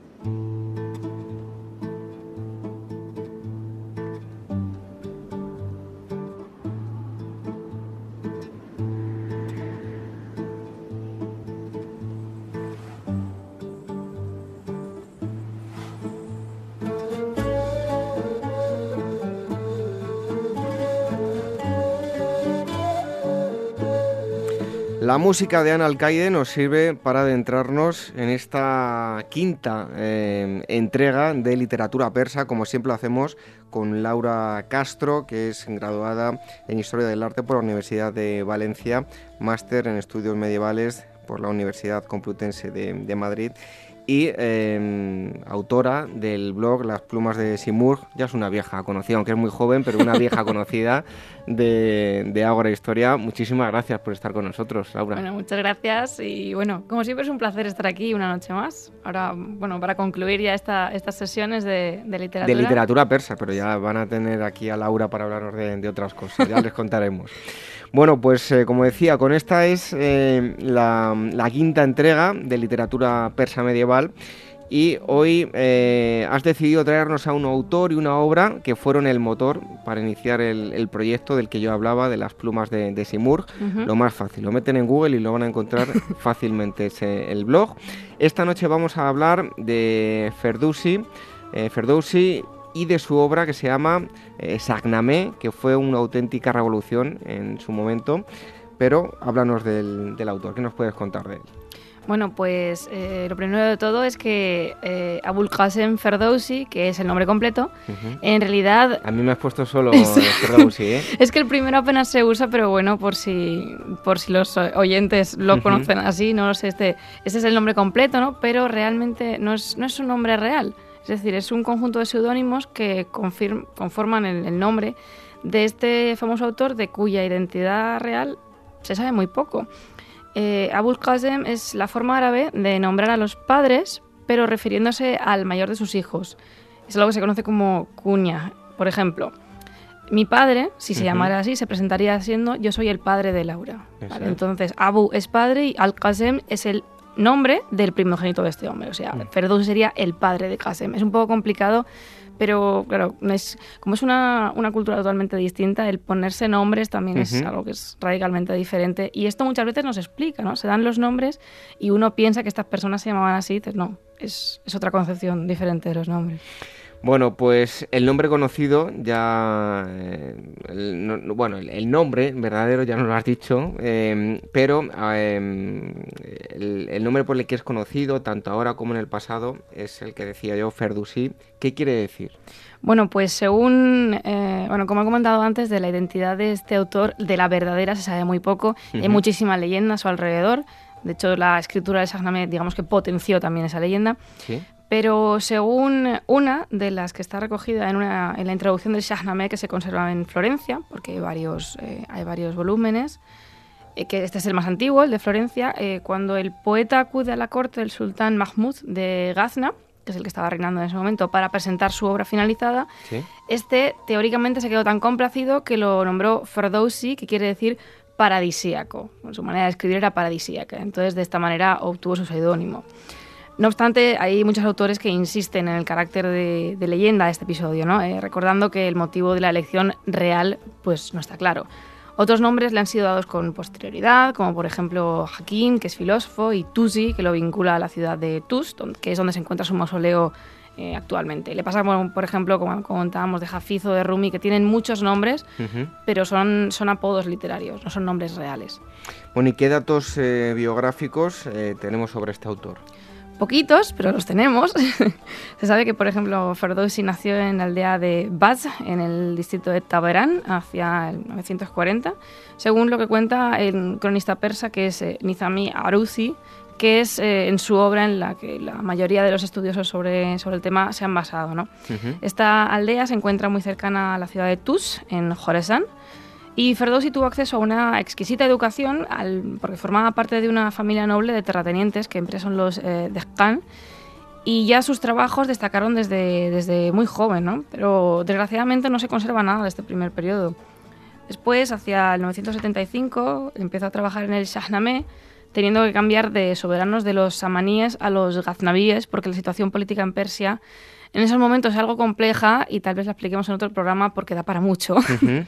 Speaker 2: La música de Ana Alcaide nos sirve para adentrarnos en esta quinta eh, entrega de literatura persa, como siempre lo hacemos con Laura Castro, que es graduada en Historia del Arte por la Universidad de Valencia, máster en Estudios Medievales por la Universidad Complutense de, de Madrid y eh, autora del blog Las Plumas de Simurgh. Ya es una vieja conocida, aunque es muy joven, pero una vieja conocida de, de Ágora Historia. Muchísimas gracias por estar con nosotros, Laura.
Speaker 7: Bueno, muchas gracias y bueno, como siempre es un placer estar aquí una noche más. Ahora, bueno, para concluir ya esta, estas sesiones de, de literatura.
Speaker 2: De literatura persa, pero ya van a tener aquí a Laura para hablarnos de, de otras cosas, ya les contaremos. Bueno, pues eh, como decía, con esta es eh, la, la quinta entrega de literatura persa medieval y hoy eh, has decidido traernos a un autor y una obra que fueron el motor para iniciar el, el proyecto del que yo hablaba, de Las Plumas de, de Simurgh. Uh-huh. Lo más fácil, lo meten en Google y lo van a encontrar fácilmente, es el blog. Esta noche vamos a hablar de Ferdowsi, eh, Ferdowsi y de su obra que se llama eh, Shahnameh, que fue una auténtica revolución en su momento. Pero háblanos del, del autor, ¿qué nos puedes contar de él?
Speaker 7: Bueno, pues eh, lo primero de todo es que eh, Abul Qasim Ferdowsi, que es el nombre completo, uh-huh. en realidad...
Speaker 2: A mí me has puesto solo Ferdowsi, ¿eh?
Speaker 7: Es que el primero apenas se usa, pero bueno, por si por si los oyentes lo uh-huh. conocen así, no lo sé, este, este es el nombre completo, ¿no? Pero realmente no es, no es un nombre real. Es decir, es un conjunto de seudónimos que confirm, conforman el, el nombre de este famoso autor de cuya identidad real se sabe muy poco. Eh, Abul Qasim es la forma árabe de nombrar a los padres, pero refiriéndose al mayor de sus hijos. Es algo que se conoce como kunya. Por ejemplo, mi padre, si se uh-huh. llamara así, se presentaría siendo yo soy el padre de Laura. ¿Vale? Entonces, Abu es padre y Al-Qasim es el nombre del primogénito de este hombre. O sea, uh-huh. Ferdowsi sería el padre de Qasim. Es un poco complicado, pero claro, es, como es una, una cultura totalmente distinta, el ponerse nombres también uh-huh. es algo que es radicalmente diferente. Y esto muchas veces nos explica, ¿no? Se dan los nombres y uno piensa que estas personas se llamaban así. Entonces, no, es, es otra concepción diferente de los nombres.
Speaker 2: Bueno, pues el nombre conocido ya... Eh, el, no, bueno, el, el nombre verdadero ya nos lo has dicho, eh, pero eh, el, el nombre por el que es conocido, tanto ahora como en el pasado, es el que decía yo, Ferdowsi. ¿Qué quiere decir?
Speaker 7: Bueno, pues según, eh, bueno, como he comentado antes, de la identidad de este autor, de la verdadera se sabe muy poco. Uh-huh. Hay muchísima leyenda a su alrededor. De hecho, la escritura de Shahnameh, digamos que potenció también esa leyenda. Sí. Pero según una de las que está recogida en, una, en la introducción del Shahnameh, que se conserva en Florencia, porque hay varios, eh, hay varios volúmenes, eh, que este es el más antiguo, el de Florencia, eh, cuando el poeta acude a la corte del sultán Mahmud de Ghazna, que es el que estaba reinando en ese momento, para presentar su obra finalizada, ¿sí? Este teóricamente se quedó tan complacido que lo nombró Ferdowsi, que quiere decir paradisíaco. Su manera de escribir era paradisíaca, entonces de esta manera obtuvo su seudónimo. No obstante, hay muchos autores que insisten en el carácter de, de leyenda de este episodio, ¿no? Eh, recordando que el motivo de la elección real pues, no está claro. Otros nombres le han sido dados con posterioridad, como por ejemplo Hakim, que es filósofo, y Tusi, que lo vincula a la ciudad de Tus, que es donde se encuentra su mausoleo eh, actualmente. Le pasa, por ejemplo, como comentábamos, de Hafiz o de Rumi, que tienen muchos nombres, uh-huh. pero son, son apodos literarios, no son nombres reales.
Speaker 2: Bueno, ¿y qué datos eh, biográficos eh, tenemos sobre este autor?
Speaker 7: Poquitos, pero los tenemos. Se sabe que, por ejemplo, Ferdowsi nació en la aldea de Baz, en el distrito de Taberán, hacia el novecientos cuarenta, según lo que cuenta el cronista persa, que es eh, Nizami Arusi, que es eh, en su obra en la que la mayoría de los estudiosos sobre, sobre el tema se han basado, ¿no? Uh-huh. Esta aldea se encuentra muy cercana a la ciudad de Tus, en Jorasán, y Ferdowsi tuvo acceso a una exquisita educación al, porque formaba parte de una familia noble de terratenientes, que siempre son los eh, Dehqan, y ya sus trabajos destacaron desde, desde muy joven, ¿no? Pero desgraciadamente no se conserva nada de este primer periodo. Después, hacia el novecientos setenta y cinco, empezó a trabajar en el Shahnameh, teniendo que cambiar de soberanos de los samaníes a los gaznabíes, porque la situación política en Persia en esos momentos es algo compleja y tal vez la expliquemos en otro programa porque da para mucho.
Speaker 2: Uh-huh.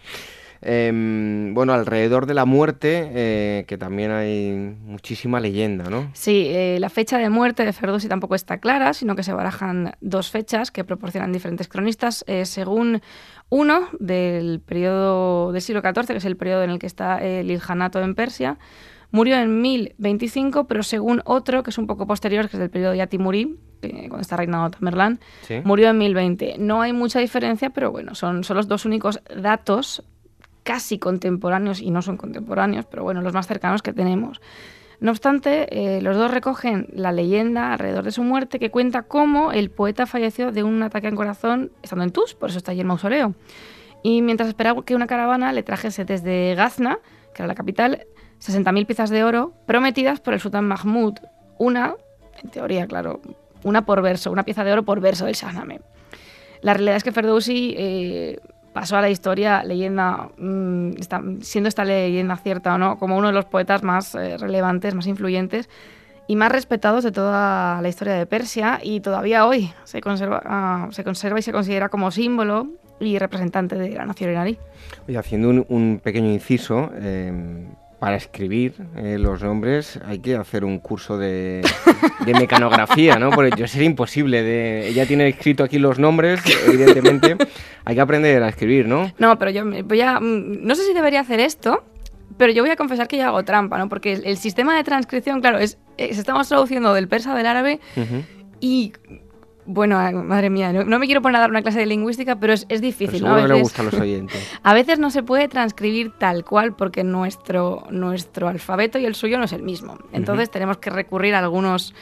Speaker 2: Eh, bueno, alrededor de la muerte, eh, que también hay muchísima leyenda, ¿no?
Speaker 7: Sí, eh, la fecha de muerte de Ferdowsi tampoco está clara, sino que se barajan dos fechas que proporcionan diferentes cronistas, eh, según uno del periodo del siglo catorce, que es el periodo en el que está el Ilhanato en Persia. Murió en mil veinticinco, pero según otro, que es un poco posterior, que es del periodo ya timurí, eh, cuando está reinado Tamerlán, ¿sí? Murió en mil veinte. No hay mucha diferencia, pero bueno, son, son los dos únicos datos casi contemporáneos, y no son contemporáneos, pero bueno, los más cercanos que tenemos. No obstante, eh, los dos recogen la leyenda alrededor de su muerte, que cuenta cómo el poeta falleció de un ataque al corazón estando en Tus, por eso está allí el mausoleo. Y mientras esperaba que una caravana le trajese desde Gazna, que era la capital, sesenta mil piezas de oro prometidas por el sultán Mahmud, una, en teoría, claro, una por verso, una pieza de oro por verso del Shahnameh. La realidad es que Ferdowsi eh, pasó a la historia, leyenda, mmm, está, siendo esta leyenda cierta o no, como uno de los poetas más eh, relevantes, más influyentes y más respetados de toda la historia de Persia, y todavía hoy se conserva, uh, se conserva y se considera como símbolo y representante de la nación iraní.
Speaker 2: Oye, haciendo un, un pequeño inciso, eh, para escribir eh, los nombres hay que hacer un curso de, de mecanografía, ¿no? Porque yo sería imposible. De, ella tiene escrito aquí los nombres, evidentemente. Hay que aprender a escribir, ¿no?
Speaker 7: No, pero yo voy a... No sé si debería hacer esto, pero yo voy a confesar que yo hago trampa, ¿no? Porque el, el sistema de transcripción, claro, es, es estamos traduciendo del persa del árabe uh-huh. y... Bueno, madre mía, no, no me quiero poner a dar una clase de lingüística, pero es, es difícil,
Speaker 2: pero
Speaker 7: ¿no? A veces,
Speaker 2: que le gusta a los oyentes.
Speaker 7: A veces no se puede transcribir tal cual porque nuestro, nuestro alfabeto y el suyo no es el mismo. Entonces uh-huh. tenemos que recurrir a algunos,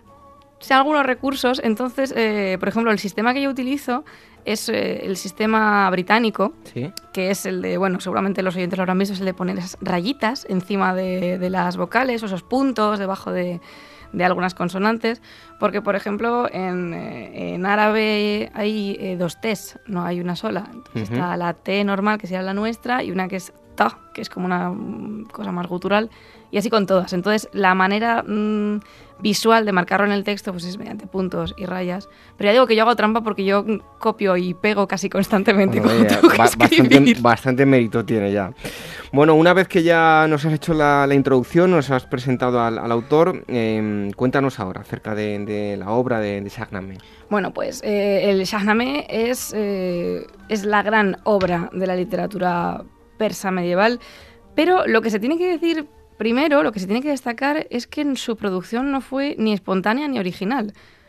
Speaker 7: o sea, algunos recursos. Entonces, eh, por ejemplo, el sistema que yo utilizo es eh, el sistema británico, ¿sí? Que es el de, bueno, seguramente los oyentes lo habrán visto, es el de poner esas rayitas encima de, de las vocales o esos puntos debajo de... de algunas consonantes, porque, por ejemplo, en, en árabe hay eh, dos T's, no hay una sola. Entonces uh-huh. está la T normal, que sería la nuestra, y una que es Ta, que es como una cosa más gutural, y así con todas. Entonces, la manera mmm, visual de marcarlo en el texto pues es mediante puntos y rayas. Pero ya digo que yo hago trampa porque yo copio y pego casi constantemente.
Speaker 2: Bueno, ya, ba- bastante, bastante mérito tiene ya. Bueno, una vez que ya nos has hecho la, la introducción, nos has presentado al, al autor, eh, cuéntanos ahora acerca de, de la obra de, de Shahnameh.
Speaker 7: Bueno, pues eh, el Shahnameh es, eh, es la gran obra de la literatura persa medieval, pero lo que se tiene que decir primero, lo que se tiene que destacar es que en su producción no fue ni espontánea ni original.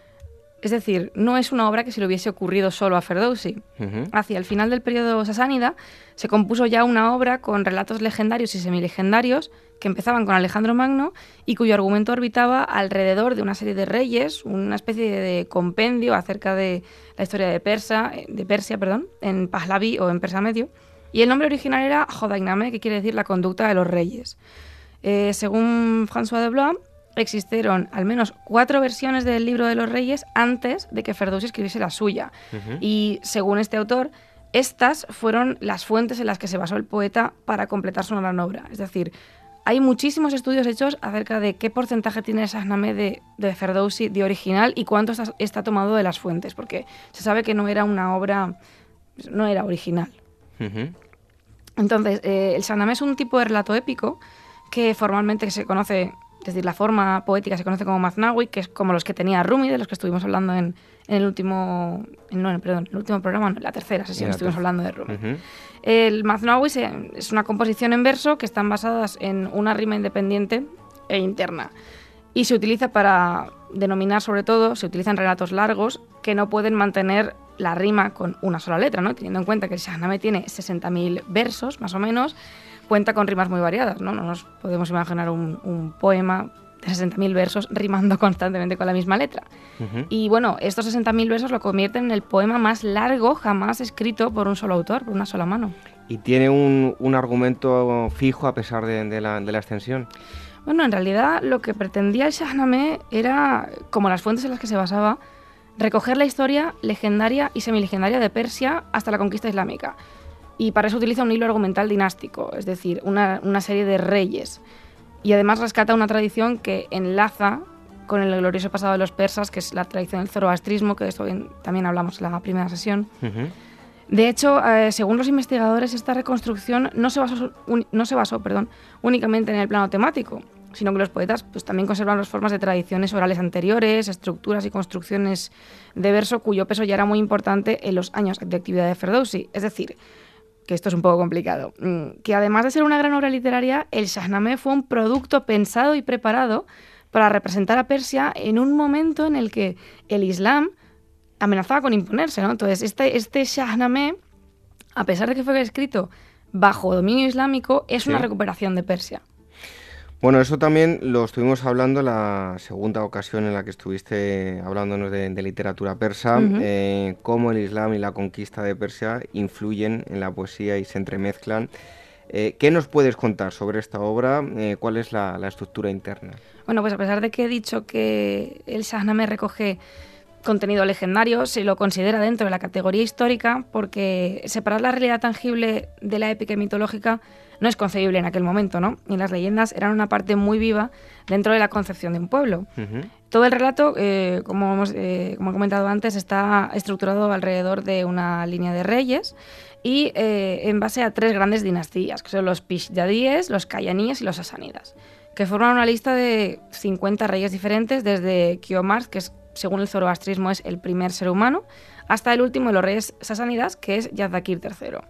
Speaker 7: Es decir, no es una obra que se le hubiese ocurrido solo a Ferdowsi. Uh-huh. Hacia el final del periodo sasánida se compuso ya una obra con relatos legendarios y semilegendarios que empezaban con Alejandro Magno y cuyo argumento orbitaba alrededor de una serie de reyes, una especie de compendio acerca de la historia de, Persa, de Persia, perdón, en Pahlavi o en persa medio. Y el nombre original era Jodagnameh, que quiere decir la conducta de los reyes. Eh, según François de Blois, existieron al menos cuatro versiones del libro de los reyes antes de que Ferdowsi escribiese la suya. Uh-huh. Y según este autor, estas fueron las fuentes en las que se basó el poeta para completar su gran obra. Es decir, hay muchísimos estudios hechos acerca de qué porcentaje tiene el Shahnameh de, de Ferdowsi de original y cuánto está, está tomado de las fuentes, porque se sabe que no era una obra, no era original. Uh-huh. Entonces, eh, el Shahnameh es un tipo de relato épico que formalmente se conoce, es decir, la forma poética se conoce como Maznawi, que es como los que tenía Rumi, de los que estuvimos hablando en, en el último, en, no, perdón, en el último programa, no, en la tercera sesión estuvimos hablando de Rumi. Uh-huh. El Maznawi se, es una composición en verso que están basadas en una rima independiente e interna y se utiliza para denominar, sobre todo, se utilizan relatos largos que no pueden mantener la rima con una sola letra, ¿no? Teniendo en cuenta que el Shahnameh tiene sesenta mil versos, más o menos, cuenta con rimas muy variadas, ¿no? No nos podemos imaginar un, un poema de sesenta mil versos rimando constantemente con la misma letra. Uh-huh. Y bueno, estos sesenta mil versos lo convierten en el poema más largo jamás escrito por un solo autor, por una sola mano.
Speaker 2: ¿Y tiene un, un argumento fijo a pesar de, de, la, de la extensión?
Speaker 7: Bueno, en realidad lo que pretendía el Shahnameh era, como las fuentes en las que se basaba, recoger la historia legendaria y semilegendaria de Persia hasta la conquista islámica. Y para eso utiliza un hilo argumental dinástico, es decir, una, una serie de reyes. Y además rescata una tradición que enlaza con el glorioso pasado de los persas, que es la tradición del zoroastrismo, que de esto también hablamos en la primera sesión. Uh-huh. De hecho, eh, según los investigadores, esta reconstrucción no se basó, un, no se basó perdón, únicamente en el plano temático, sino que los poetas pues, también conservan las formas de tradiciones orales anteriores, estructuras y construcciones de verso cuyo peso ya era muy importante en los años de actividad de Ferdowsi. Es decir, que esto es un poco complicado, que además de ser una gran obra literaria, el Shahnameh fue un producto pensado y preparado para representar a Persia en un momento en el que el Islam amenazaba con imponerse, ¿no? Entonces, este, este Shahnameh, a pesar de que fue escrito bajo dominio islámico, es sí. una recuperación de Persia.
Speaker 2: Bueno, eso también lo estuvimos hablando la segunda ocasión en la que estuviste hablándonos de, de literatura persa, uh-huh. eh, cómo el Islam y la conquista de Persia influyen en la poesía y se entremezclan. Eh, ¿Qué nos puedes contar sobre esta obra? Eh, ¿Cuál es la, la estructura interna?
Speaker 7: Bueno, pues a pesar de que he dicho que el Shahnameh recoge contenido legendario, se lo considera dentro de la categoría histórica porque separar la realidad tangible de la épica y mitológica no es concebible en aquel momento, ¿no? Y las leyendas eran una parte muy viva dentro de la concepción de un pueblo. Uh-huh. Todo el relato, eh, como, hemos, eh, como he comentado antes, está estructurado alrededor de una línea de reyes y eh, en base a tres grandes dinastías, que son los Pishdadíes, los Kayaníes y los Sasánidas, que forman una lista de cincuenta reyes diferentes desde Kiomars, que es, según el zoroastrismo es el primer ser humano, hasta el último de los reyes sasánidas, que es Yazdakir tercero.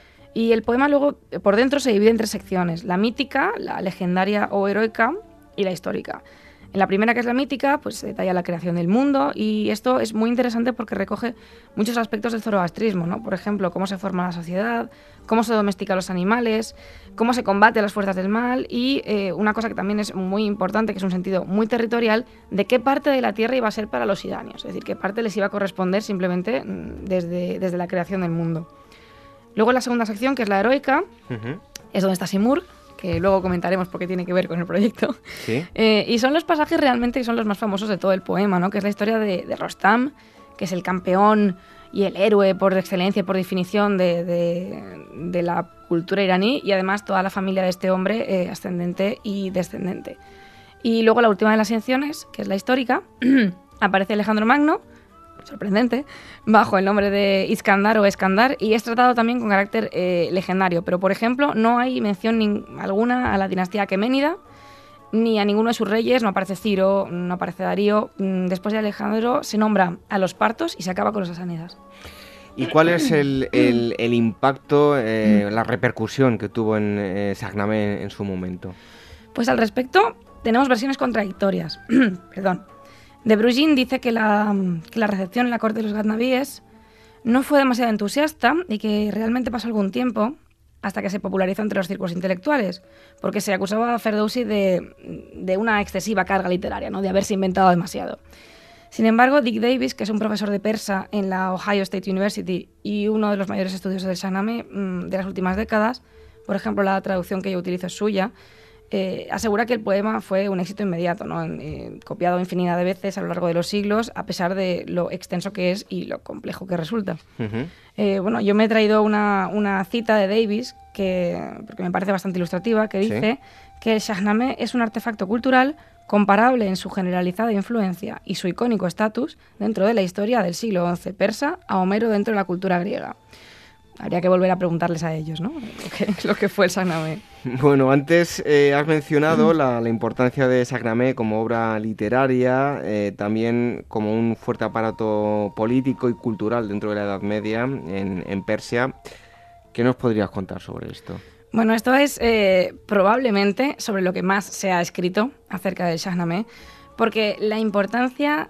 Speaker 7: Y el poema luego, por dentro, se divide en tres secciones: la mítica, la legendaria o heroica y la histórica. En la primera, que es la mítica, pues se detalla la creación del mundo, y esto es muy interesante porque recoge muchos aspectos del zoroastrismo, ¿no? Por ejemplo, cómo se forma la sociedad, cómo se domestica los animales, cómo se combate a las fuerzas del mal y eh, una cosa que también es muy importante, que es un sentido muy territorial, de qué parte de la tierra iba a ser para los iranios, es decir, qué parte les iba a corresponder simplemente desde, desde la creación del mundo. Luego la segunda sección, que es la heroica, uh-huh. es donde está Simur, que luego comentaremos porque tiene que ver con el proyecto. ¿Sí? Eh, y son los pasajes realmente que son los más famosos de todo el poema, ¿no? Que es la historia de, de Rostam, que es el campeón y el héroe por excelencia y por definición de, de, de la cultura iraní, y además toda la familia de este hombre, eh, ascendente y descendente. Y luego la última de las secciones, que es la histórica, aparece Alejandro Magno, sorprendente, bajo el nombre de Iskandar o Eskandar, y es tratado también con carácter eh, legendario. Pero, por ejemplo, no hay mención ni alguna a la dinastía aqueménida, ni a ninguno de sus reyes, no aparece Ciro, no aparece Darío. Después de Alejandro se nombra a los partos y se acaba con los sasánidas.
Speaker 2: ¿Y cuál es el, el, el impacto, eh, la repercusión que tuvo en eh, Shahnameh en su momento?
Speaker 7: Pues al respecto tenemos versiones contradictorias. Perdón. De Brugin dice que la, que la recepción en la corte de los Ghaznavíes no fue demasiado entusiasta y que realmente pasó algún tiempo hasta que se popularizó entre los círculos intelectuales, porque se acusaba a Ferdowsi de, de una excesiva carga literaria, ¿no? De haberse inventado demasiado. Sin embargo, Dick Davis, que es un profesor de persa en la Ohio State University y uno de los mayores estudiosos del Shahnameh de las últimas décadas, por ejemplo, la traducción que yo utilizo es suya, Eh, asegura que el poema fue un éxito inmediato, ¿no? eh, copiado infinidad de veces a lo largo de los siglos, a pesar de lo extenso que es y lo complejo que resulta. Uh-huh. Eh, bueno, yo me he traído una, una cita de Davis, que, porque me parece bastante ilustrativa, que dice ¿Sí? que el Shahnameh es un artefacto cultural comparable en su generalizada influencia y su icónico estatus dentro de la historia del siglo once persa a Homero dentro de la cultura griega. Habría que volver a preguntarles a ellos, ¿no? Lo que, lo que fue el Shahnameh.
Speaker 2: Bueno, antes eh, has mencionado la, la importancia de Shahnameh como obra literaria, eh, también como un fuerte aparato político y cultural dentro de la Edad Media en, en Persia. ¿Qué nos podrías contar sobre esto?
Speaker 7: Bueno, esto es eh, probablemente sobre lo que más se ha escrito acerca del Shahnameh, porque la importancia,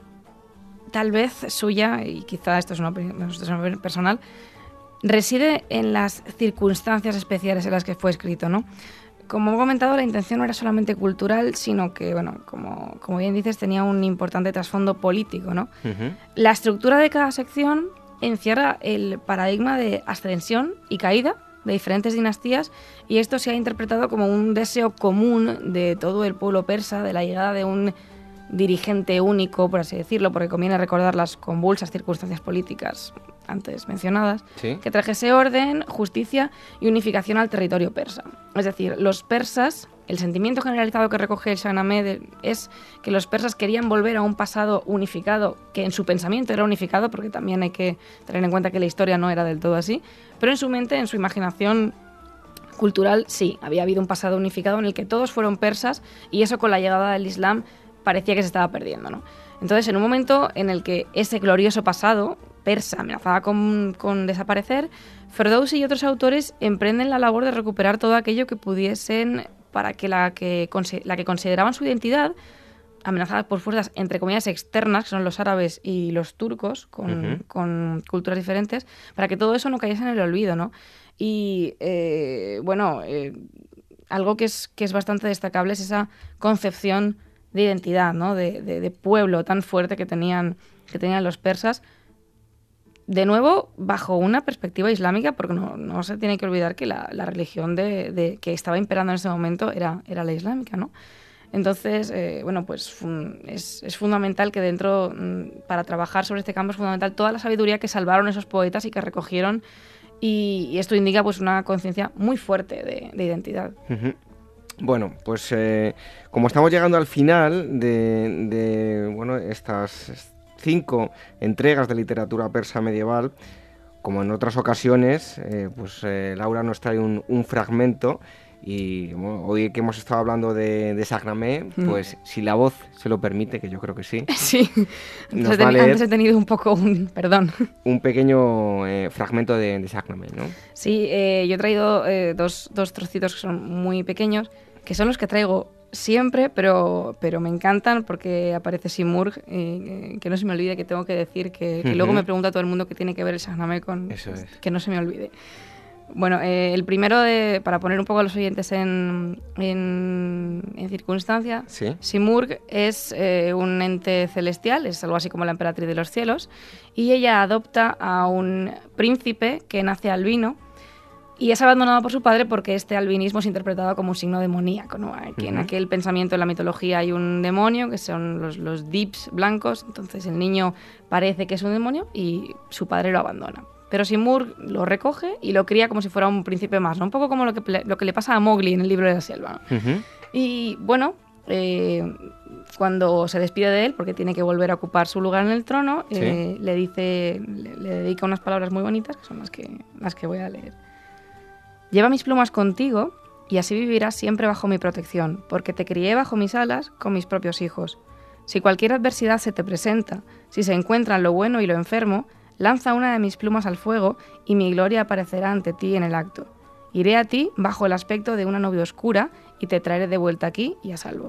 Speaker 7: tal vez suya, y quizá esto es una opinión personal, reside en las circunstancias especiales en las que fue escrito, ¿no? como he comentado, la intención no era solamente cultural, sino que, bueno, como, como bien dices, tenía un importante trasfondo político, ¿no? Uh-huh. La estructura de cada sección encierra el paradigma de ascensión y caída de diferentes dinastías, y esto se ha interpretado como un deseo común de todo el pueblo persa de la llegada de un dirigente único, por así decirlo, porque conviene recordar las convulsas circunstancias políticas antes mencionadas, ¿sí? Que trajese orden, justicia y unificación al territorio persa. Es decir, los persas, el sentimiento generalizado que recoge el Shahnameh es que los persas querían volver a un pasado unificado, que en su pensamiento era unificado, porque también hay que tener en cuenta que la historia no era del todo así, pero en su mente, en su imaginación cultural, sí, había habido un pasado unificado en el que todos fueron persas, y eso con la llegada del Islam parecía que se estaba perdiendo, ¿no? Entonces, en un momento en el que ese glorioso pasado persa amenazaba con, con desaparecer, Ferdowsi y otros autores emprenden la labor de recuperar todo aquello que pudiesen para que la que, la que consideraban su identidad, amenazada por fuerzas, entre comillas, externas, que son los árabes y los turcos, con, uh-huh. con culturas diferentes, para que todo eso no cayese en el olvido, ¿no? Y, eh, bueno, eh, algo que es, que es bastante destacable es esa concepción de identidad, ¿no? de, de, de pueblo tan fuerte que tenían, que tenían los persas, de nuevo bajo una perspectiva islámica, porque no, no se tiene que olvidar que la, la religión de, de, que estaba imperando en ese momento era, era la islámica, ¿no? Entonces, eh, bueno, pues fun, es, es fundamental que dentro, para trabajar sobre este campo, es fundamental toda la sabiduría que salvaron esos poetas y que recogieron, y, y esto indica pues una conciencia muy fuerte de, de identidad.
Speaker 2: Uh-huh. Bueno, pues eh, como estamos llegando al final de, de bueno, estas cinco entregas de literatura persa medieval, como en otras ocasiones, eh, pues eh, Laura nos trae un, un fragmento, y bueno, hoy que hemos estado hablando de, de Shahnameh, pues mm. si la voz se lo permite, que yo creo que sí.
Speaker 7: Sí, antes, ten, antes he tenido un poco un, perdón.
Speaker 2: Un pequeño eh, fragmento de, de Shahnameh, ¿no?
Speaker 7: Sí, eh, yo he traído eh, dos, dos trocitos que son muy pequeños, que son los que traigo siempre, pero, pero me encantan porque aparece Simurgh, eh, que no se me olvide, que tengo que decir, que, que uh-huh. luego me pregunta todo el mundo que tiene que ver el Shahnameh con...
Speaker 2: Eso es.
Speaker 7: Que no se me olvide. Bueno, eh, el primero, de, para poner un poco a los oyentes en, en, en circunstancia,
Speaker 2: ¿sí?
Speaker 7: Simurgh es eh, un ente celestial, es algo así como la emperatriz de los cielos, y ella adopta a un príncipe que nace albino, y es abandonado por su padre porque este albinismo es interpretado como un signo demoníaco, ¿no? Aquí uh-huh. en aquel pensamiento, en la mitología, hay un demonio, que son los, los dips blancos, entonces el niño parece que es un demonio y su padre lo abandona. Pero Simurgh lo recoge y lo cría como si fuera un príncipe más, ¿no? Un poco como lo que, lo que le pasa a Mowgli en el libro de la selva, ¿no? Uh-huh. Y bueno, eh, cuando se despide de él, porque tiene que volver a ocupar su lugar en el trono, ¿sí? eh, le dice, le, le dedica unas palabras muy bonitas, que son las que, las que voy a leer. Lleva mis plumas contigo y así vivirás siempre bajo mi protección, porque te crié bajo mis alas con mis propios hijos. Si cualquier adversidad se te presenta, si se encuentran lo bueno y lo enfermo, lanza una de mis plumas al fuego y mi gloria aparecerá ante ti en el acto. Iré a ti bajo el aspecto de una nube oscura y te traeré de vuelta aquí y a salvo.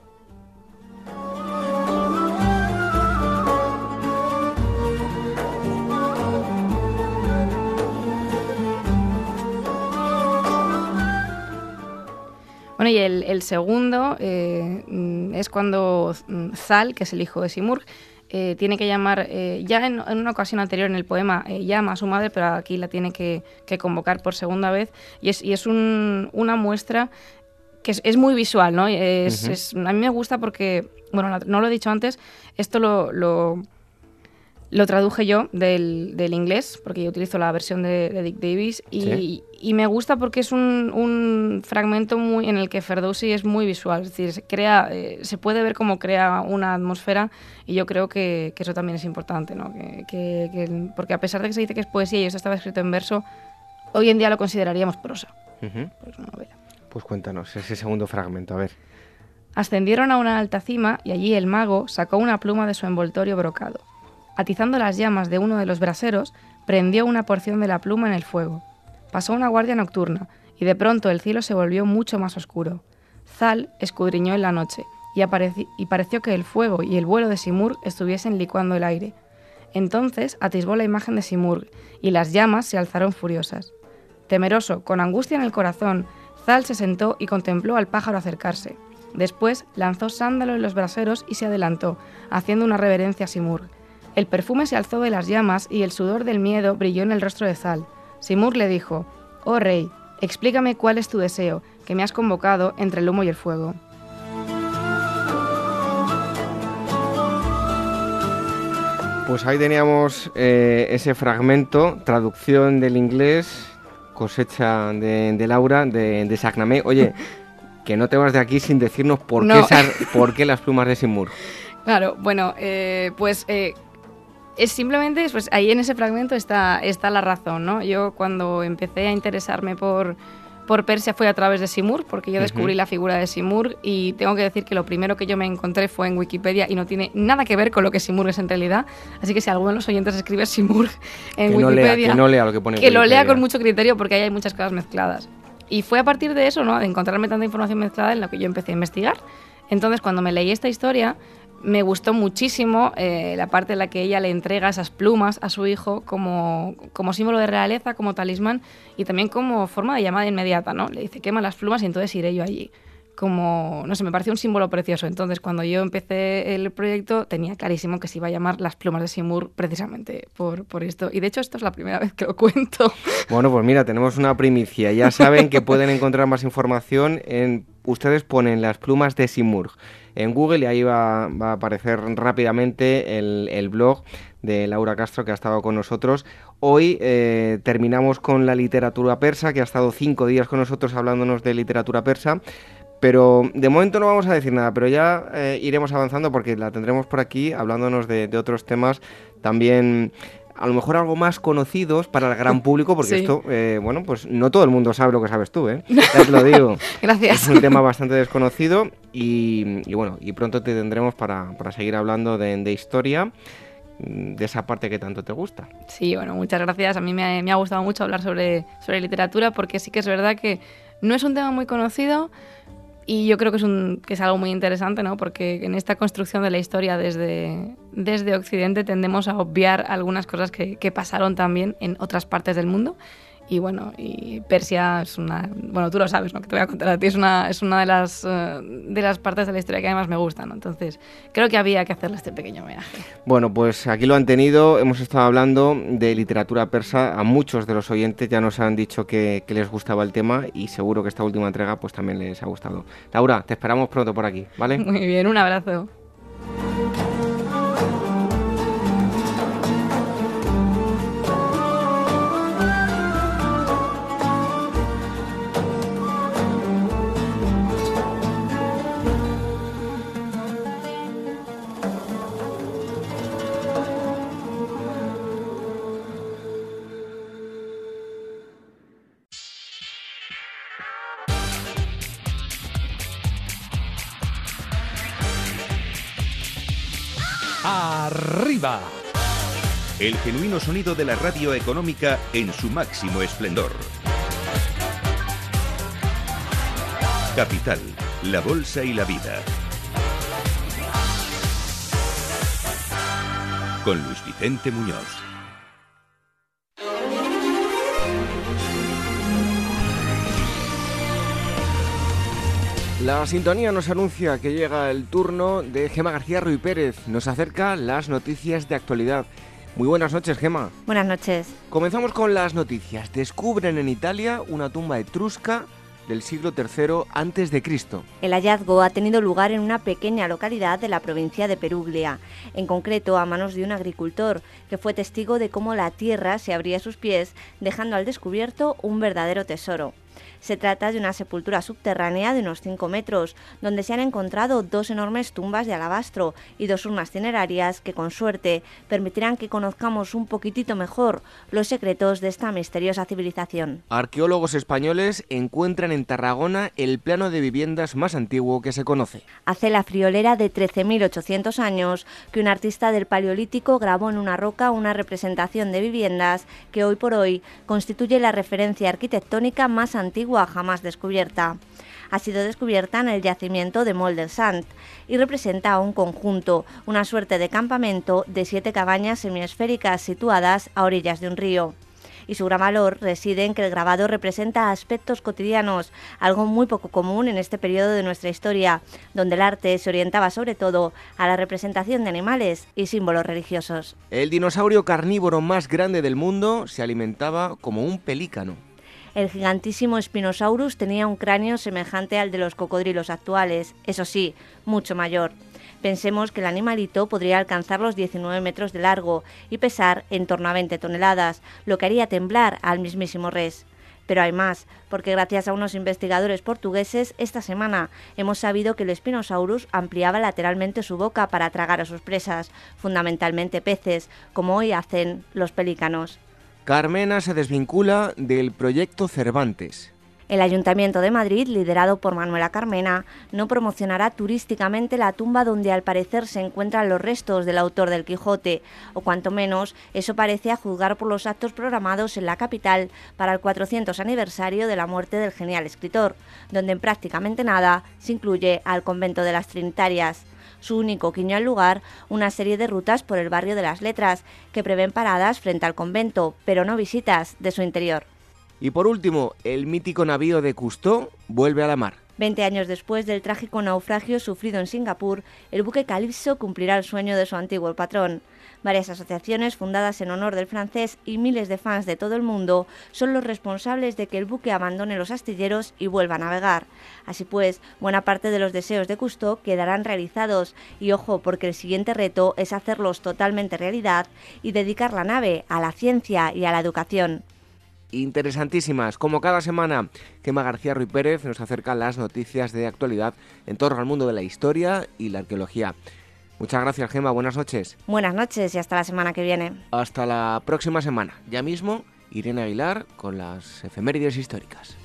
Speaker 7: Bueno, y el, el segundo eh, es cuando Zal, que es el hijo de Simurgh, eh, tiene que llamar, eh, ya en, en una ocasión anterior en el poema eh, llama a su madre, pero aquí la tiene que, que convocar por segunda vez, y es, y es un, una muestra que es, es muy visual, ¿no? Es, uh-huh. es, a mí me gusta porque, bueno, no lo he dicho antes, esto lo... lo Lo traduje yo del, del inglés, porque yo utilizo la versión de, de Dick Davis, y, ¿sí? y me gusta porque es un, un fragmento muy en el que Ferdowsi es muy visual, es decir, se, crea, eh, se puede ver cómo crea una atmósfera, y yo creo que, que eso también es importante, ¿no? Que, que, que, porque a pesar de que se dice que es poesía y esto estaba escrito en verso, hoy en día lo consideraríamos prosa. Uh-huh. Pues, una novela.
Speaker 2: Pues cuéntanos ese segundo fragmento, a ver.
Speaker 7: Ascendieron a una alta cima y allí el mago sacó una pluma de su envoltorio brocado. Atizando las llamas de uno de los braseros, prendió una porción de la pluma en el fuego. Pasó una guardia nocturna, y de pronto el cielo se volvió mucho más oscuro. Zal escudriñó en la noche, y, apareci- y pareció que el fuego y el vuelo de Simurgh estuviesen licuando el aire. Entonces atisbó la imagen de Simurgh, y las llamas se alzaron furiosas. Temeroso, con angustia en el corazón, Zal se sentó y contempló al pájaro acercarse. Después lanzó sándalo en los braseros y se adelantó, haciendo una reverencia a Simurgh. El perfume se alzó de las llamas y el sudor del miedo brilló en el rostro de Zal. Simurgh le dijo: «Oh rey, explícame cuál es tu deseo, que me has convocado entre el humo y el fuego».
Speaker 2: Pues ahí teníamos eh, ese fragmento, traducción del inglés, cosecha de, de Laura, de, de Shahnameh. Oye, que no te vas de aquí sin decirnos por, no. qué, esas, por qué las plumas de Simurgh.
Speaker 7: Claro, bueno, eh, pues eh, es simplemente, pues ahí en ese fragmento está, está la razón, ¿no? Yo cuando empecé a interesarme por... Por Persia fue a través de Simurgh, porque yo descubrí uh-huh. la figura de Simurgh y tengo que decir que lo primero que yo me encontré fue en Wikipedia y no tiene nada que ver con lo que Simurgh es en realidad. Así que si alguno de los oyentes escribe Simurgh en
Speaker 2: que
Speaker 7: Wikipedia,
Speaker 2: no lea, que no lea lo que pone en
Speaker 7: que
Speaker 2: Wikipedia.
Speaker 7: Lo lea con mucho criterio porque ahí hay muchas cosas mezcladas. Y fue a partir de eso, ¿no?, de encontrarme tanta información mezclada en la que yo empecé a investigar. Entonces, cuando me leí esta historia, me gustó muchísimo eh, la parte en la que ella le entrega esas plumas a su hijo como, como símbolo de realeza, como talismán y también como forma de llamada inmediata, ¿no? Le dice, quema las plumas y entonces iré yo allí. Como, no sé, me pareció un símbolo precioso. Entonces, cuando yo empecé el proyecto, tenía clarísimo que se iba a llamar Las plumas de Simurgh precisamente por, por esto. Y de hecho, esto es la primera vez que lo cuento.
Speaker 2: Bueno, pues mira, tenemos una primicia. Ya saben que pueden encontrar más información en... Ustedes ponen Las plumas de Simurgh en Google y ahí va, va a aparecer rápidamente el, el blog de Laura Castro, que ha estado con nosotros. Hoy eh, terminamos con la literatura persa, que ha estado cinco días con nosotros hablándonos de literatura persa. Pero de momento no vamos a decir nada, pero ya eh, iremos avanzando porque la tendremos por aquí hablándonos de, de otros temas también, a lo mejor algo más conocidos para el gran público, porque sí. esto, eh, bueno, pues no todo el mundo sabe lo que sabes tú, ¿eh? Ya te lo digo.
Speaker 7: Gracias.
Speaker 2: Es un tema bastante desconocido y, y bueno, y pronto te tendremos para, para seguir hablando de, de historia, de esa parte que tanto te gusta.
Speaker 7: Sí, bueno, muchas gracias. A mí me ha, me ha gustado mucho hablar sobre, sobre literatura porque sí que es verdad que no es un tema muy conocido. Y yo creo que es, un, que es algo muy interesante, ¿no? Porque en esta construcción de la historia desde, desde Occidente tendemos a obviar algunas cosas que, que pasaron también en otras partes del mundo. Y bueno, y Persia es una... Bueno, tú lo sabes, ¿no?, que te voy a contar a ti. Es una, es una de, las, uh, de las partes de la historia que además me gustan, ¿no? Entonces, creo que había que hacerle este pequeño homenaje.
Speaker 2: Bueno, pues aquí lo han tenido. Hemos estado hablando de literatura persa. A muchos de los oyentes ya nos han dicho que, que les gustaba el tema y seguro que esta última entrega pues también les ha gustado. Laura, te esperamos pronto por aquí, ¿vale?
Speaker 7: Muy bien, un abrazo.
Speaker 1: ¡Arriba! El genuino sonido de la radio económica en su máximo esplendor. Capital, la bolsa y la vida. Con Luis Vicente Muñoz.
Speaker 2: La sintonía nos anuncia que llega el turno de Gemma García Ruy Pérez. Nos acerca las noticias de actualidad. Muy buenas noches, Gemma.
Speaker 8: Buenas noches.
Speaker 2: Comenzamos con las noticias. Descubren en Italia una tumba etrusca del siglo tercero antes de Cristo.
Speaker 8: El hallazgo ha tenido lugar en una pequeña localidad de la provincia de Peruglia, en concreto a manos de un agricultor, que fue testigo de cómo la tierra se abría a sus pies, dejando al descubierto un verdadero tesoro. Se trata de una sepultura subterránea de unos cinco metros, donde se han encontrado dos enormes tumbas de alabastro y dos urnas cinerarias que, con suerte, permitirán que conozcamos un poquitito mejor los secretos de esta misteriosa civilización.
Speaker 2: Arqueólogos españoles encuentran en Tarragona el plano de viviendas más antiguo que se conoce.
Speaker 8: Hace la friolera de trece mil ochocientos años que un artista del Paleolítico grabó en una roca una representación de viviendas que hoy por hoy constituye la referencia arquitectónica más antigua jamás descubierta. Ha sido descubierta en el yacimiento de Mol del Sant y representa un conjunto, una suerte de campamento de siete cabañas semiesféricas situadas a orillas de un río. y su gran valor reside en que el grabado representa aspectos cotidianos, algo muy poco común en este periodo de nuestra historia, donde el arte se orientaba sobre todo a la representación de animales y símbolos religiosos.
Speaker 2: El dinosaurio carnívoro más grande del mundo se alimentaba como un pelícano.
Speaker 8: El gigantísimo Spinosaurus tenía un cráneo semejante al de los cocodrilos actuales, eso sí, mucho mayor. Pensemos que el animalito podría alcanzar los diecinueve metros de largo y pesar en torno a veinte toneladas, lo que haría temblar al mismísimo res. Pero hay más, porque gracias a unos investigadores portugueses, esta semana hemos sabido que el Spinosaurus ampliaba lateralmente su boca para tragar a sus presas, fundamentalmente peces, como hoy hacen los pelícanos.
Speaker 2: Carmena se desvincula del proyecto Cervantes.
Speaker 8: El Ayuntamiento de Madrid, liderado por Manuela Carmena, no promocionará turísticamente la tumba donde al parecer se encuentran los restos del autor del Quijote, o cuanto menos eso parece a juzgar por los actos programados en la capital para el cuatrocientos aniversario de la muerte del genial escritor, donde en prácticamente nada se incluye al convento de las Trinitarias. Su único guiño al lugar, una serie de rutas por el barrio de las Letras, que prevén paradas frente al convento, pero no visitas de su interior.
Speaker 2: Y por último, el mítico navío de Cousteau vuelve a la mar.
Speaker 8: Veinte años después del trágico naufragio sufrido en Singapur, el buque Calypso cumplirá el sueño de su antiguo patrón. Varias asociaciones fundadas en honor del francés y miles de fans de todo el mundo son los responsables de que el buque abandone los astilleros y vuelva a navegar. Así pues, buena parte de los deseos de Cousteau quedarán realizados y ojo, porque el siguiente reto es hacerlos totalmente realidad y dedicar la nave a la ciencia y a la educación.
Speaker 2: Interesantísimas, como cada semana, Gemma García Ruiz Pérez nos acerca las noticias de actualidad en torno al mundo de la historia y la arqueología. Muchas gracias, Gemma, buenas noches.
Speaker 8: Buenas noches y hasta la semana que viene.
Speaker 2: Hasta la próxima semana. Ya mismo, Irene Aguilar con las efemérides históricas.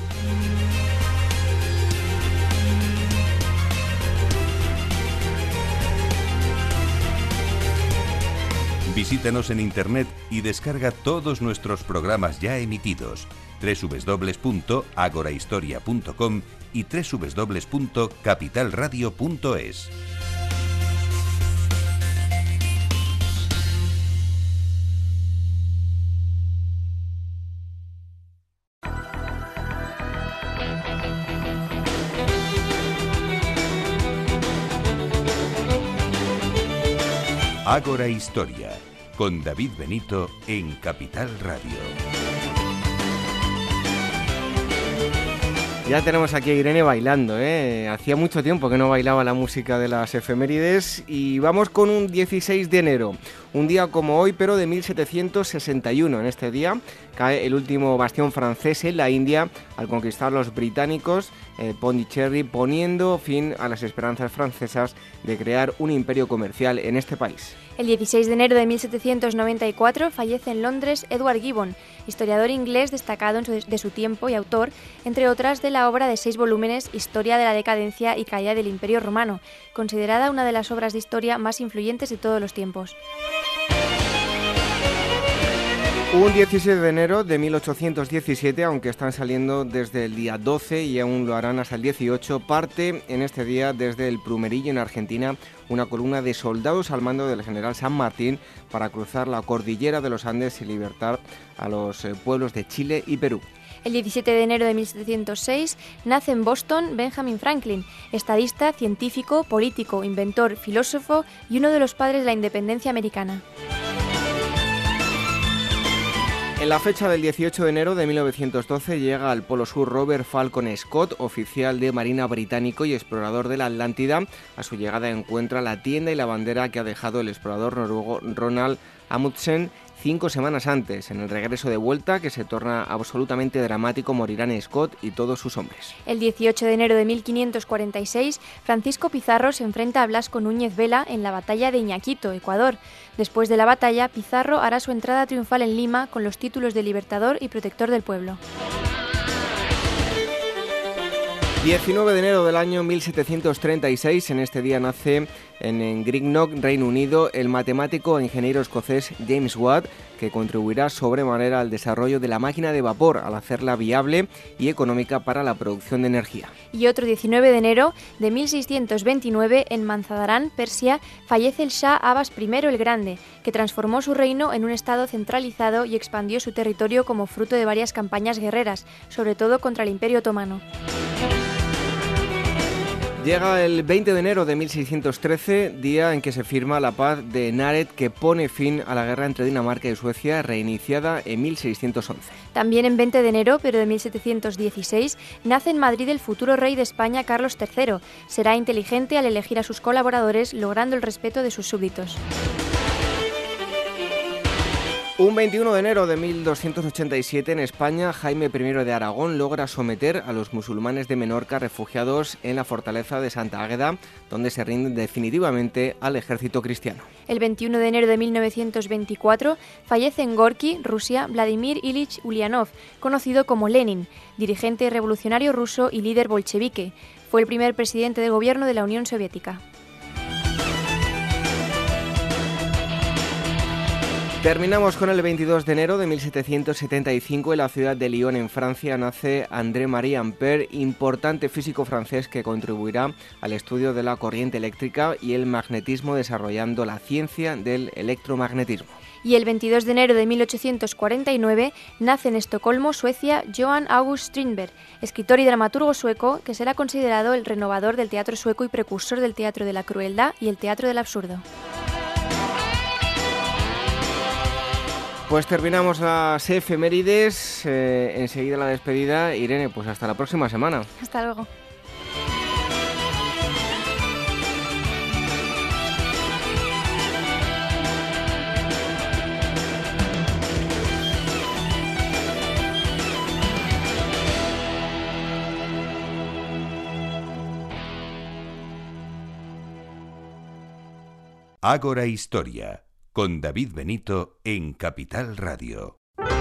Speaker 1: Visítanos en internet y descarga todos nuestros programas ya emitidos, doble u doble u doble u punto agorahistoria punto com y doble u doble u doble u punto capital radio punto es. Ágora Historia, con David Benito en Capital Radio.
Speaker 2: Ya tenemos aquí a Irene bailando, ¿eh? Hacía mucho tiempo que no bailaba la música de las efemérides y vamos con un dieciséis de enero, un día como hoy, pero de mil setecientos sesenta y uno. En este día cae el último bastión francés en la India al conquistar los británicos eh, Pondicherry, poniendo fin a las esperanzas francesas de crear un imperio comercial en este país.
Speaker 6: El dieciséis de enero de mil setecientos noventa y cuatro fallece en Londres Edward Gibbon, historiador inglés destacado en su, de su tiempo y autor, entre otras, de la obra de seis volúmenes Historia de la decadencia y caída del Imperio Romano, considerada una de las obras de historia más influyentes de todos los tiempos.
Speaker 2: Un dieciséis de enero de mil ochocientos diecisiete, aunque están saliendo desde el día doce y aún lo harán hasta el dieciocho, parte en este día desde el Plumerillo en Argentina una columna de soldados al mando del general San Martín para cruzar la cordillera de los Andes y libertar a los eh, pueblos de Chile y Perú.
Speaker 6: El diecisiete de enero de mil setecientos seis nace en Boston Benjamin Franklin, estadista, científico, político, inventor, filósofo y uno de los padres de la independencia americana.
Speaker 2: En la fecha del dieciocho de enero de mil novecientos doce llega al Polo Sur Robert Falcon Scott, oficial de Marina británico y explorador de la Atlántida. A su llegada encuentra la tienda y la bandera que ha dejado el explorador noruego Ronald Amundsen cinco semanas antes. En el regreso de vuelta, que se torna absolutamente dramático, morirán Scott y todos sus hombres.
Speaker 6: El dieciocho de enero de mil quinientos cuarenta y seis, Francisco Pizarro se enfrenta a Blasco Núñez Vela en la batalla de Iñaquito, Ecuador. Después de la batalla, Pizarro hará su entrada triunfal en Lima con los títulos de Libertador y Protector del Pueblo.
Speaker 2: diecinueve de enero del año mil setecientos treinta y seis, en este día nace en, en Greenock, Reino Unido, el matemático e ingeniero escocés James Watt, que contribuirá sobremanera al desarrollo de la máquina de vapor al hacerla viable y económica para la producción de energía.
Speaker 6: Y otro diecinueve de enero de mil seiscientos veintinueve, en Manzadarán, Persia, fallece el Shah Abbas primero el Grande, que transformó su reino en un estado centralizado y expandió su territorio como fruto de varias campañas guerreras, sobre todo contra el Imperio Otomano.
Speaker 2: Llega el veinte de enero de mil seiscientos trece, día en que se firma la paz de Nared, que pone fin a la guerra entre Dinamarca y Suecia, reiniciada en mil seiscientos once.
Speaker 6: También en veinte de enero, pero de mil setecientos dieciséis, nace en Madrid el futuro rey de España, Carlos tercero. Será inteligente al elegir a sus colaboradores, logrando el respeto de sus súbditos.
Speaker 2: Un veintiuno de enero de mil doscientos ochenta y siete, en España, Jaime primero de Aragón logra someter a los musulmanes de Menorca refugiados en la fortaleza de Santa Águeda, donde se rinden definitivamente al ejército cristiano.
Speaker 6: El veintiuno de enero de mil novecientos veinticuatro fallece en Gorki, Rusia, Vladimir Ilich Ulyanov, conocido como Lenin, dirigente revolucionario ruso y líder bolchevique. Fue el primer presidente de gobierno de la Unión Soviética.
Speaker 2: Terminamos con el veintidós de enero de mil setecientos setenta y cinco. En la ciudad de Lyon, en Francia, nace André-Marie Ampère, importante físico francés que contribuirá al estudio de la corriente eléctrica y el magnetismo, desarrollando la ciencia del electromagnetismo.
Speaker 6: Y el veintidós de enero de mil ochocientos cuarenta y nueve nace en Estocolmo, Suecia, Johan August Strindberg, escritor y dramaturgo sueco que será considerado el renovador del teatro sueco y precursor del teatro de la crueldad y el teatro del absurdo.
Speaker 2: Pues terminamos las efemérides, eh, enseguida la despedida. Irene, pues hasta la próxima semana.
Speaker 6: Hasta luego.
Speaker 1: Ágora Historia, con David Benito en Capital Radio.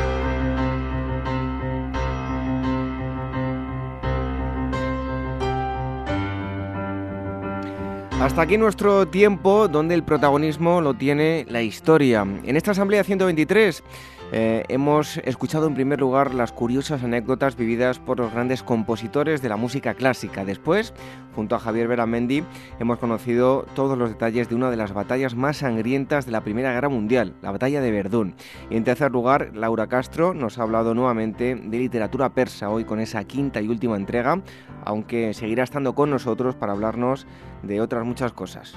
Speaker 2: Hasta aquí nuestro tiempo, donde el protagonismo lo tiene la historia. En esta Asamblea ciento veintitrés eh, hemos escuchado en primer lugar las curiosas anécdotas vividas por los grandes compositores de la música clásica. Después, junto a Javier Beramendi, hemos conocido todos los detalles de una de las batallas más sangrientas de la Primera Guerra Mundial, la batalla de Verdún. Y en tercer lugar, Laura Castro nos ha hablado nuevamente de literatura persa, hoy con esa quinta y última entrega, aunque seguirá estando con nosotros para hablarnos de otras muchas cosas.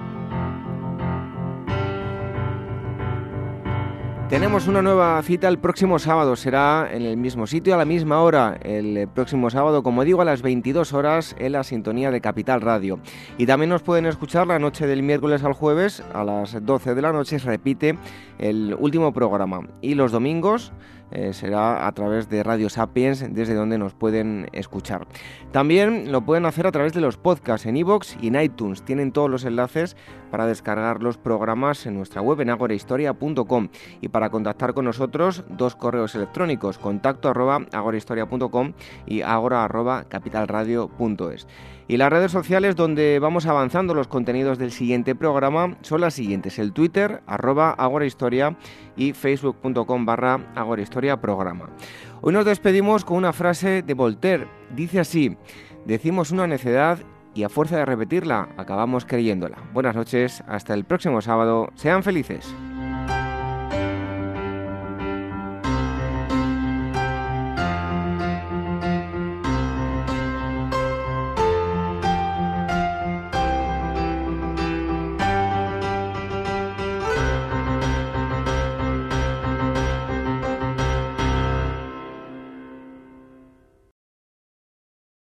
Speaker 2: Tenemos una nueva cita el próximo sábado, será en el mismo sitio, a la misma hora, el próximo sábado, como digo, a las veintidós horas, en la sintonía de Capital Radio. Y también nos pueden escuchar la noche del miércoles al jueves, a las doce de la noche, se repite el último programa. Y los domingos eh, será a través de Radio Sapiens, desde donde nos pueden escuchar. También lo pueden hacer a través de los podcasts en iVoox y en iTunes. Tienen todos los enlaces para descargar los programas en nuestra web en agorahistoria punto com. Y para contactar con nosotros, dos correos electrónicos, contacto arroba agorahistoria punto com y agora arroba capitalradio punto es. Y las redes sociales donde vamos avanzando los contenidos del siguiente programa son las siguientes: el Twitter, arroba agorahistoria, y facebook punto com barra agorahistoria programa. Hoy nos despedimos con una frase de Voltaire. Dice así: decimos una necedad y a fuerza de repetirla acabamos creyéndola. Buenas noches, hasta el próximo sábado, sean felices.